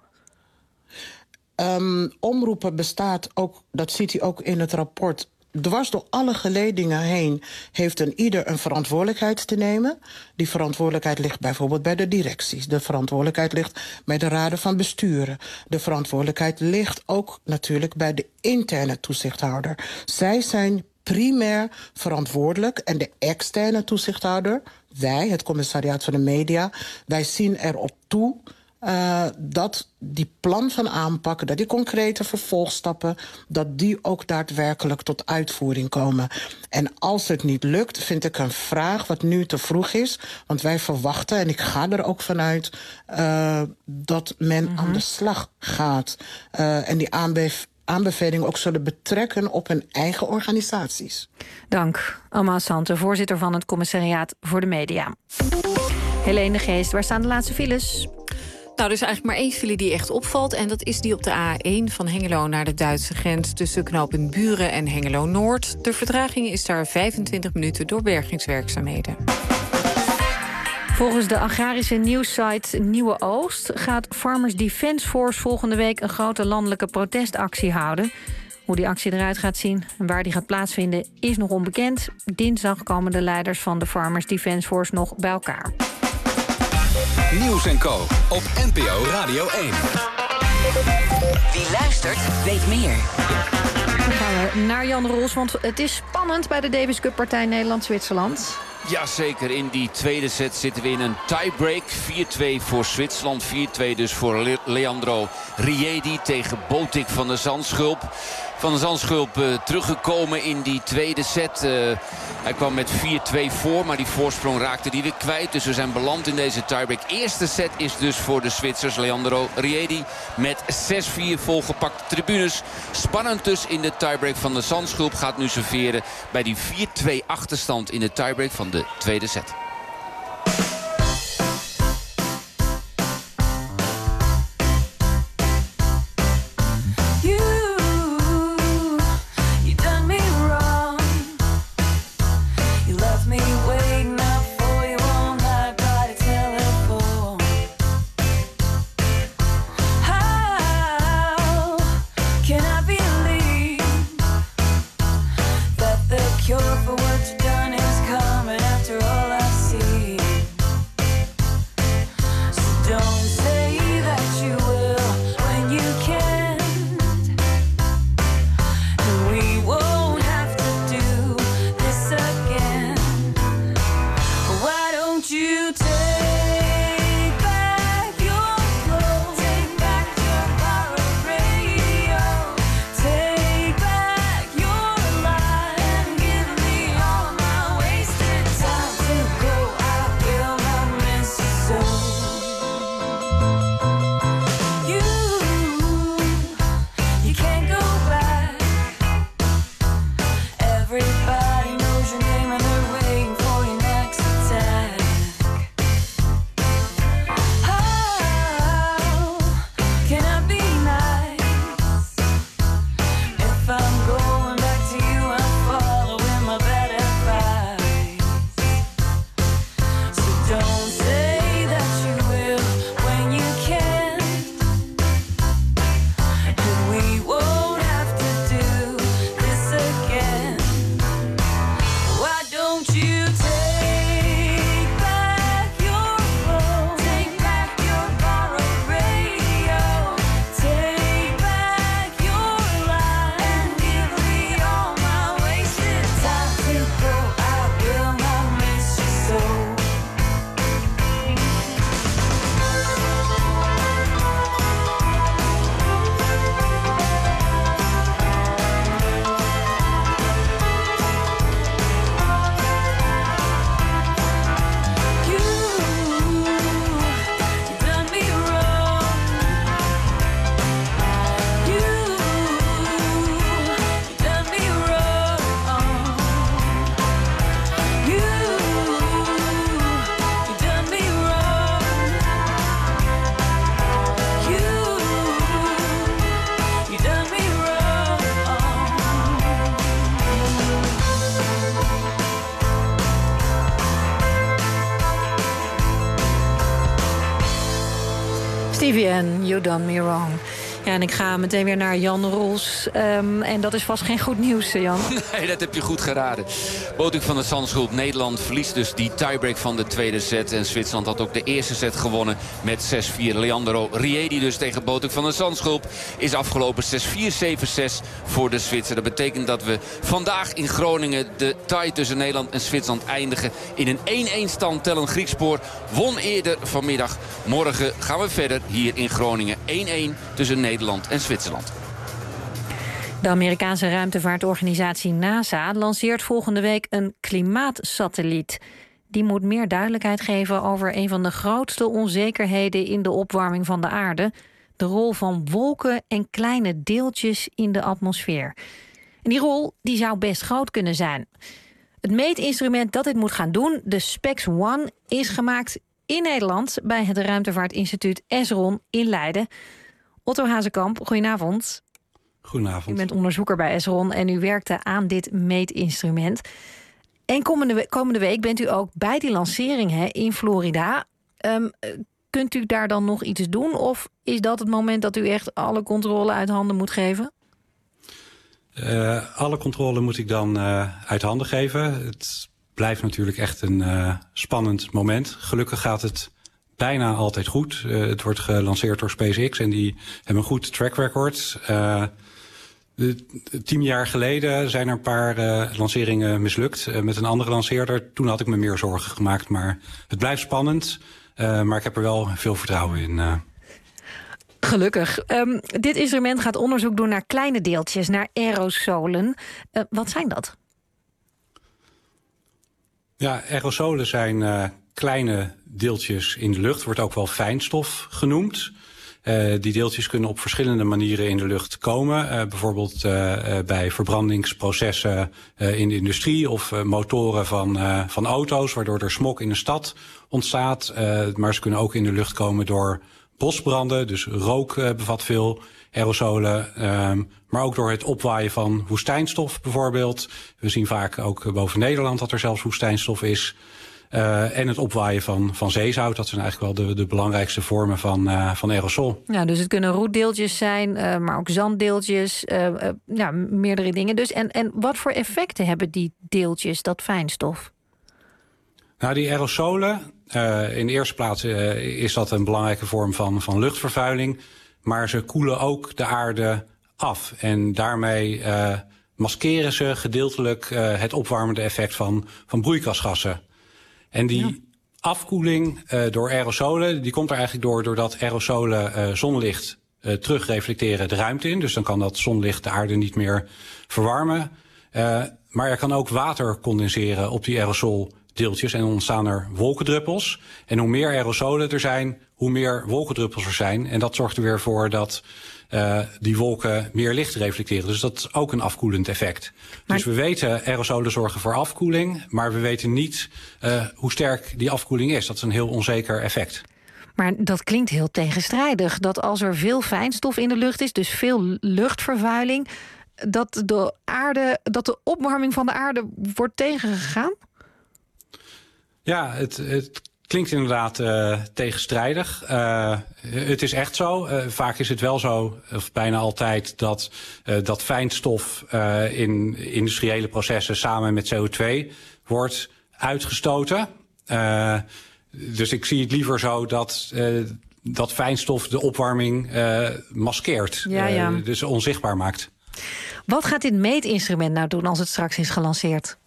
Omroepen bestaat ook, dat ziet u ook in het rapport, dwars door alle geledingen heen heeft ieder een verantwoordelijkheid te nemen. Die verantwoordelijkheid ligt bijvoorbeeld bij de directies. De verantwoordelijkheid ligt bij de raden van besturen. De verantwoordelijkheid ligt ook natuurlijk bij de interne toezichthouder. Zij zijn primair verantwoordelijk en de externe toezichthouder, wij, het commissariaat van de media, wij zien erop toe dat die plan van aanpak, dat die concrete vervolgstappen, dat die ook daadwerkelijk tot uitvoering komen. En als het niet lukt, vind ik een vraag wat nu te vroeg is. Want wij verwachten, en ik ga er ook vanuit, dat men aan de slag gaat. En die aanbevelingen ook zullen betrekken op hun eigen organisaties. Dank, Alma Sante, voorzitter van het Commissariaat voor de Media. Helene de Geest, waar staan de laatste files? Nou, er is eigenlijk maar één file die echt opvalt. En dat is die op de A1 van Hengelo naar de Duitse grens, tussen knooppunt Buren en Hengelo-Noord. De vertraging is daar 25 minuten door bergingswerkzaamheden. Volgens de agrarische nieuwssite Nieuwe Oost gaat Farmers Defence Force volgende week een grote landelijke protestactie houden. Hoe die actie eruit gaat zien en waar die gaat plaatsvinden is nog onbekend. Dinsdag komen de leiders van de Farmers Defence Force nog bij elkaar. Nieuws & Co. op NPO Radio 1. Wie luistert, weet meer. Dan gaan we naar Jan Roels, want het is spannend bij de Davis Cup partij Nederland-Zwitserland. Jazeker, in die tweede set zitten we in een tiebreak. 4-2 voor Zwitserland, 4-2 dus voor Leandro Riedi tegen Botik van der Zandschulp. Van der Zandschulp teruggekomen in die tweede set. Hij kwam met 4-2 voor, maar die voorsprong raakte die weer kwijt. Dus we zijn beland in deze tiebreak. Eerste set is dus voor de Zwitsers. Leandro Riedi met 6-4 volgepakte tribunes. Spannend dus in de tiebreak. Van der Zandschulp gaat nu serveren bij die 4-2 achterstand in de tiebreak van de tweede set. Stevie N, You Done Me Wrong. Ja, en ik ga meteen weer naar Jan Roels. En dat is vast geen goed nieuws, Jan. Nee, dat heb je goed geraden. Botik van de Zandschulp. Nederland verliest dus die tiebreak van de tweede set. En Zwitserland had ook de eerste set gewonnen met 6-4. Leandro Riedi dus tegen Botik van de Zandschulp is afgelopen 6-4, 7-6 voor de Zwitser. Dat betekent dat we vandaag in Groningen de tie tussen Nederland en Zwitserland eindigen in een 1-1 stand. Tellen Griekspoor won eerder vanmiddag. Morgen gaan we verder hier in Groningen. 1-1 tussen Nederland en Zwitserland. De Amerikaanse ruimtevaartorganisatie NASA lanceert volgende week een klimaatsatelliet. Die moet meer duidelijkheid geven over een van de grootste onzekerheden in de opwarming van de aarde: de rol van wolken en kleine deeltjes in de atmosfeer. En die rol die zou best groot kunnen zijn. Het meetinstrument dat dit moet gaan doen, de SPEX-1, is gemaakt in Nederland bij het ruimtevaartinstituut Esron in Leiden. Otto Hazekamp, goedenavond. Goedenavond. U bent onderzoeker bij Esron en u werkte aan dit meetinstrument. En komende week bent u ook bij die lancering in Florida. Kunt u daar dan nog iets doen? Of is dat het moment dat u echt alle controle uit handen moet geven? Alle controle moet ik dan uit handen geven. Het blijft natuurlijk echt een spannend moment. Gelukkig gaat het bijna altijd goed. Het wordt gelanceerd door SpaceX en die hebben een goed track record. 10 jaar geleden zijn er een paar lanceringen mislukt met een andere lanceerder. Toen had ik me meer zorgen gemaakt, maar het blijft spannend. Maar ik heb er wel veel vertrouwen in. Gelukkig. Dit instrument gaat onderzoek doen naar kleine deeltjes, naar aerosolen. Wat zijn dat? Ja, aerosolen zijn kleine deeltjes in de lucht. Wordt ook wel fijnstof genoemd. Die deeltjes kunnen op verschillende manieren in de lucht komen. Bijvoorbeeld bij verbrandingsprocessen in de industrie of motoren van auto's, waardoor er smog in de stad ontstaat. Maar ze kunnen ook in de lucht komen door bosbranden, dus rook bevat veel aerosolen. Maar ook door het opwaaien van woestijnstof bijvoorbeeld. We zien vaak ook boven Nederland dat er zelfs woestijnstof is. En het opwaaien van zeezout, dat zijn eigenlijk wel de belangrijkste vormen van aerosol. Ja, dus het kunnen roetdeeltjes zijn, maar ook zanddeeltjes, meerdere dingen dus. En wat voor effecten hebben die deeltjes, dat fijnstof? Nou, die aerosolen, in de eerste plaats is dat een belangrijke vorm van luchtvervuiling. Maar ze koelen ook de aarde af. En daarmee maskeren ze gedeeltelijk het opwarmende effect van broeikasgassen. En die afkoeling door aerosolen, die komt er eigenlijk doordat aerosolen zonlicht terugreflecteren de ruimte in. Dus dan kan dat zonlicht de aarde niet meer verwarmen. Maar er kan ook water condenseren op die aerosoldeeltjes en ontstaan er wolkendruppels. En hoe meer aerosolen er zijn, hoe meer wolkendruppels er zijn. En dat zorgt er weer voor dat die wolken meer licht reflecteren. Dus dat is ook een afkoelend effect. Dus we weten, aerosolen zorgen voor afkoeling, maar we weten niet hoe sterk die afkoeling is. Dat is een heel onzeker effect. Maar dat klinkt heel tegenstrijdig. Dat als er veel fijnstof in de lucht is, dus veel luchtvervuiling, dat de opwarming van de aarde wordt tegengegaan? Ja, het klinkt inderdaad tegenstrijdig. Het is echt zo. Vaak is het wel zo, of bijna altijd, dat fijnstof in industriële processen samen met CO2 wordt uitgestoten. Dus ik zie het liever zo dat fijnstof de opwarming maskeert. Ja. Dus onzichtbaar maakt. Wat gaat dit meetinstrument nou doen als het straks is gelanceerd?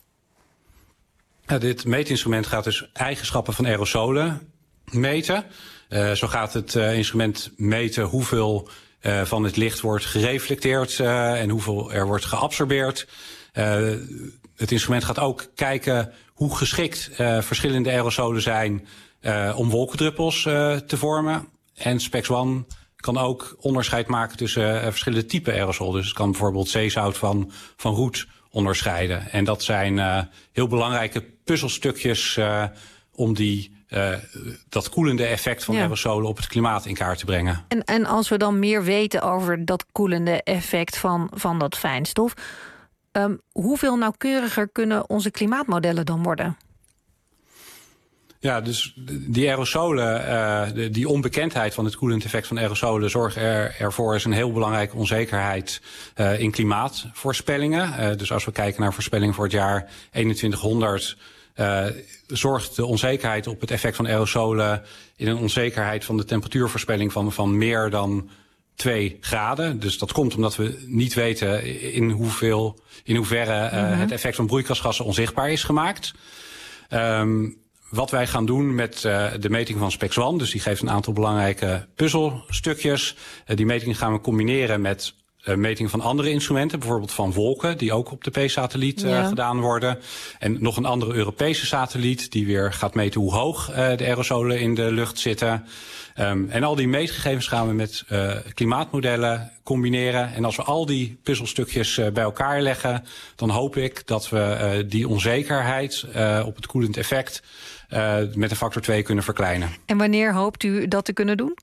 Dit meetinstrument gaat dus eigenschappen van aerosolen meten. Zo gaat het instrument meten hoeveel van het licht wordt gereflecteerd en hoeveel er wordt geabsorbeerd. Het instrument gaat ook kijken hoe geschikt verschillende aerosolen zijn om wolkendruppels te vormen. En SPEX-1 kan ook onderscheid maken tussen verschillende typen aerosol. Dus het kan bijvoorbeeld zeezout van roet onderscheiden. En dat zijn heel belangrijke puzzelstukjes om dat koelende effect van aerosolen op het klimaat in kaart te brengen. En als we dan meer weten over dat koelende effect van dat fijnstof, hoeveel nauwkeuriger kunnen onze klimaatmodellen dan worden? Ja, dus die aerosolen, die onbekendheid van het koelend effect van aerosolen zorgt ervoor is een heel belangrijke onzekerheid in klimaatvoorspellingen. Dus als we kijken naar voorspellingen voor het jaar 2100, zorgt de onzekerheid op het effect van aerosolen in een onzekerheid van de temperatuurvoorspelling van meer dan 2 graden. Dus dat komt omdat we niet weten in hoeverre het effect van broeikasgassen onzichtbaar is gemaakt. Wat wij gaan doen met de meting van SPEX-1, dus die geeft een aantal belangrijke puzzelstukjes. Die meting gaan we combineren met meting van andere instrumenten, bijvoorbeeld van wolken, die ook op de P-satelliet gedaan worden. En nog een andere Europese satelliet die weer gaat meten hoe hoog de aerosolen in de lucht zitten. En al die meetgegevens gaan we met klimaatmodellen combineren. En als we al die puzzelstukjes bij elkaar leggen, dan hoop ik dat we die onzekerheid op het koelend effect met een factor 2 kunnen verkleinen. En wanneer hoopt u dat te kunnen doen?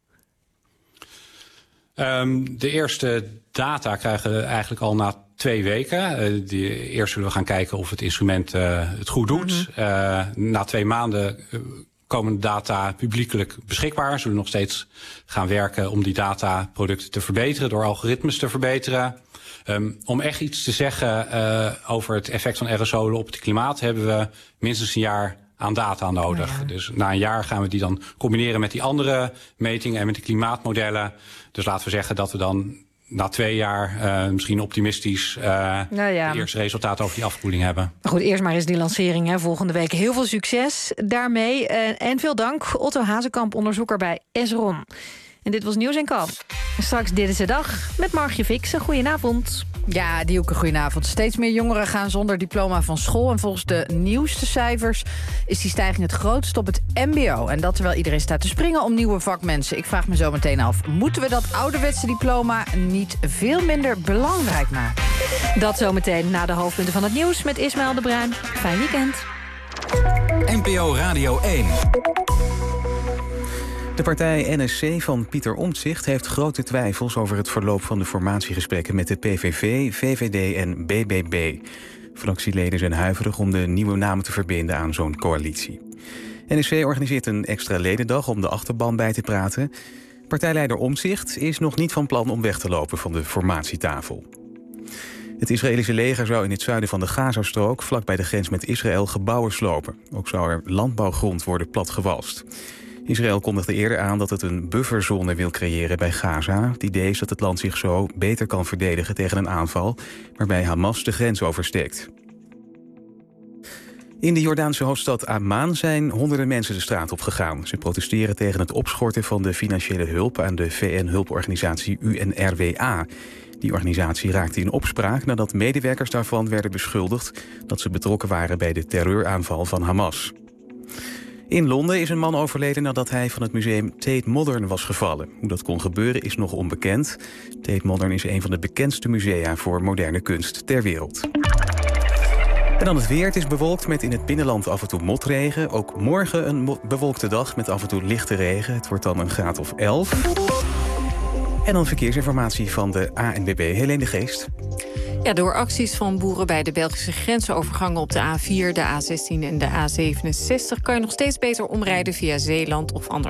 De eerste data krijgen we eigenlijk al na 2 weken. Eerst zullen we gaan kijken of het instrument het goed doet. Na 2 maanden komen de data publiekelijk beschikbaar. We zullen nog steeds gaan werken om die dataproducten te verbeteren, door algoritmes te verbeteren. Om echt iets te zeggen over het effect van aerosolen op het klimaat hebben we minstens een jaar aan data nodig. Dus na een jaar gaan we die dan combineren met die andere metingen en met die klimaatmodellen. Dus laten we zeggen dat we dan na 2 jaar misschien optimistisch de eerste resultaten over die afkoeling hebben. Goed, eerst maar eens die lancering volgende week. Heel veel succes daarmee en veel dank. Otto Hazekamp, onderzoeker bij Esron. En dit was Nieuws & Co. Straks Dit is de Dag met Margje Fixen. Goedenavond. Ja, Dielke, goedenavond. Steeds meer jongeren gaan zonder diploma van school. En volgens de nieuwste cijfers is die stijging het grootst op het mbo. En dat terwijl iedereen staat te springen om nieuwe vakmensen. Ik vraag me zo meteen af, moeten we dat ouderwetse diploma niet veel minder belangrijk maken? Dat zometeen na de hoofdpunten van het nieuws met Ismaël de Bruin. Fijn weekend. NPO Radio 1. De partij NSC van Pieter Omtzigt heeft grote twijfels over het verloop van de formatiegesprekken met de PVV, VVD en BBB. Fractieleden zijn huiverig om de nieuwe namen te verbinden aan zo'n coalitie. NSC organiseert een extra ledendag om de achterban bij te praten. Partijleider Omtzigt is nog niet van plan om weg te lopen van de formatietafel. Het Israëlische leger zou in het zuiden van de Gazastrook, vlak bij de grens met Israël, gebouwen slopen. Ook zou er landbouwgrond worden platgewalst. Israël kondigde eerder aan dat het een bufferzone wil creëren bij Gaza. Het idee is dat het land zich zo beter kan verdedigen tegen een aanval waarbij Hamas de grens oversteekt. In de Jordaanse hoofdstad Amman zijn honderden mensen de straat op gegaan. Ze protesteren tegen het opschorten van de financiële hulp aan de VN-hulporganisatie UNRWA. Die organisatie raakte in opspraak nadat medewerkers daarvan werden beschuldigd dat ze betrokken waren bij de terreuraanval van Hamas. In Londen is een man overleden nadat hij van het museum Tate Modern was gevallen. Hoe dat kon gebeuren is nog onbekend. Tate Modern is een van de bekendste musea voor moderne kunst ter wereld. En dan het weer. Het is bewolkt met in het binnenland af en toe motregen. Ook morgen een bewolkte dag met af en toe lichte regen. Het wordt dan een graad of 11. En dan verkeersinformatie van de ANWB, Helene de Geest. Ja, door acties van boeren bij de Belgische grensovergangen op de A4, de A16 en de A67... kan je nog steeds beter omrijden via Zeeland of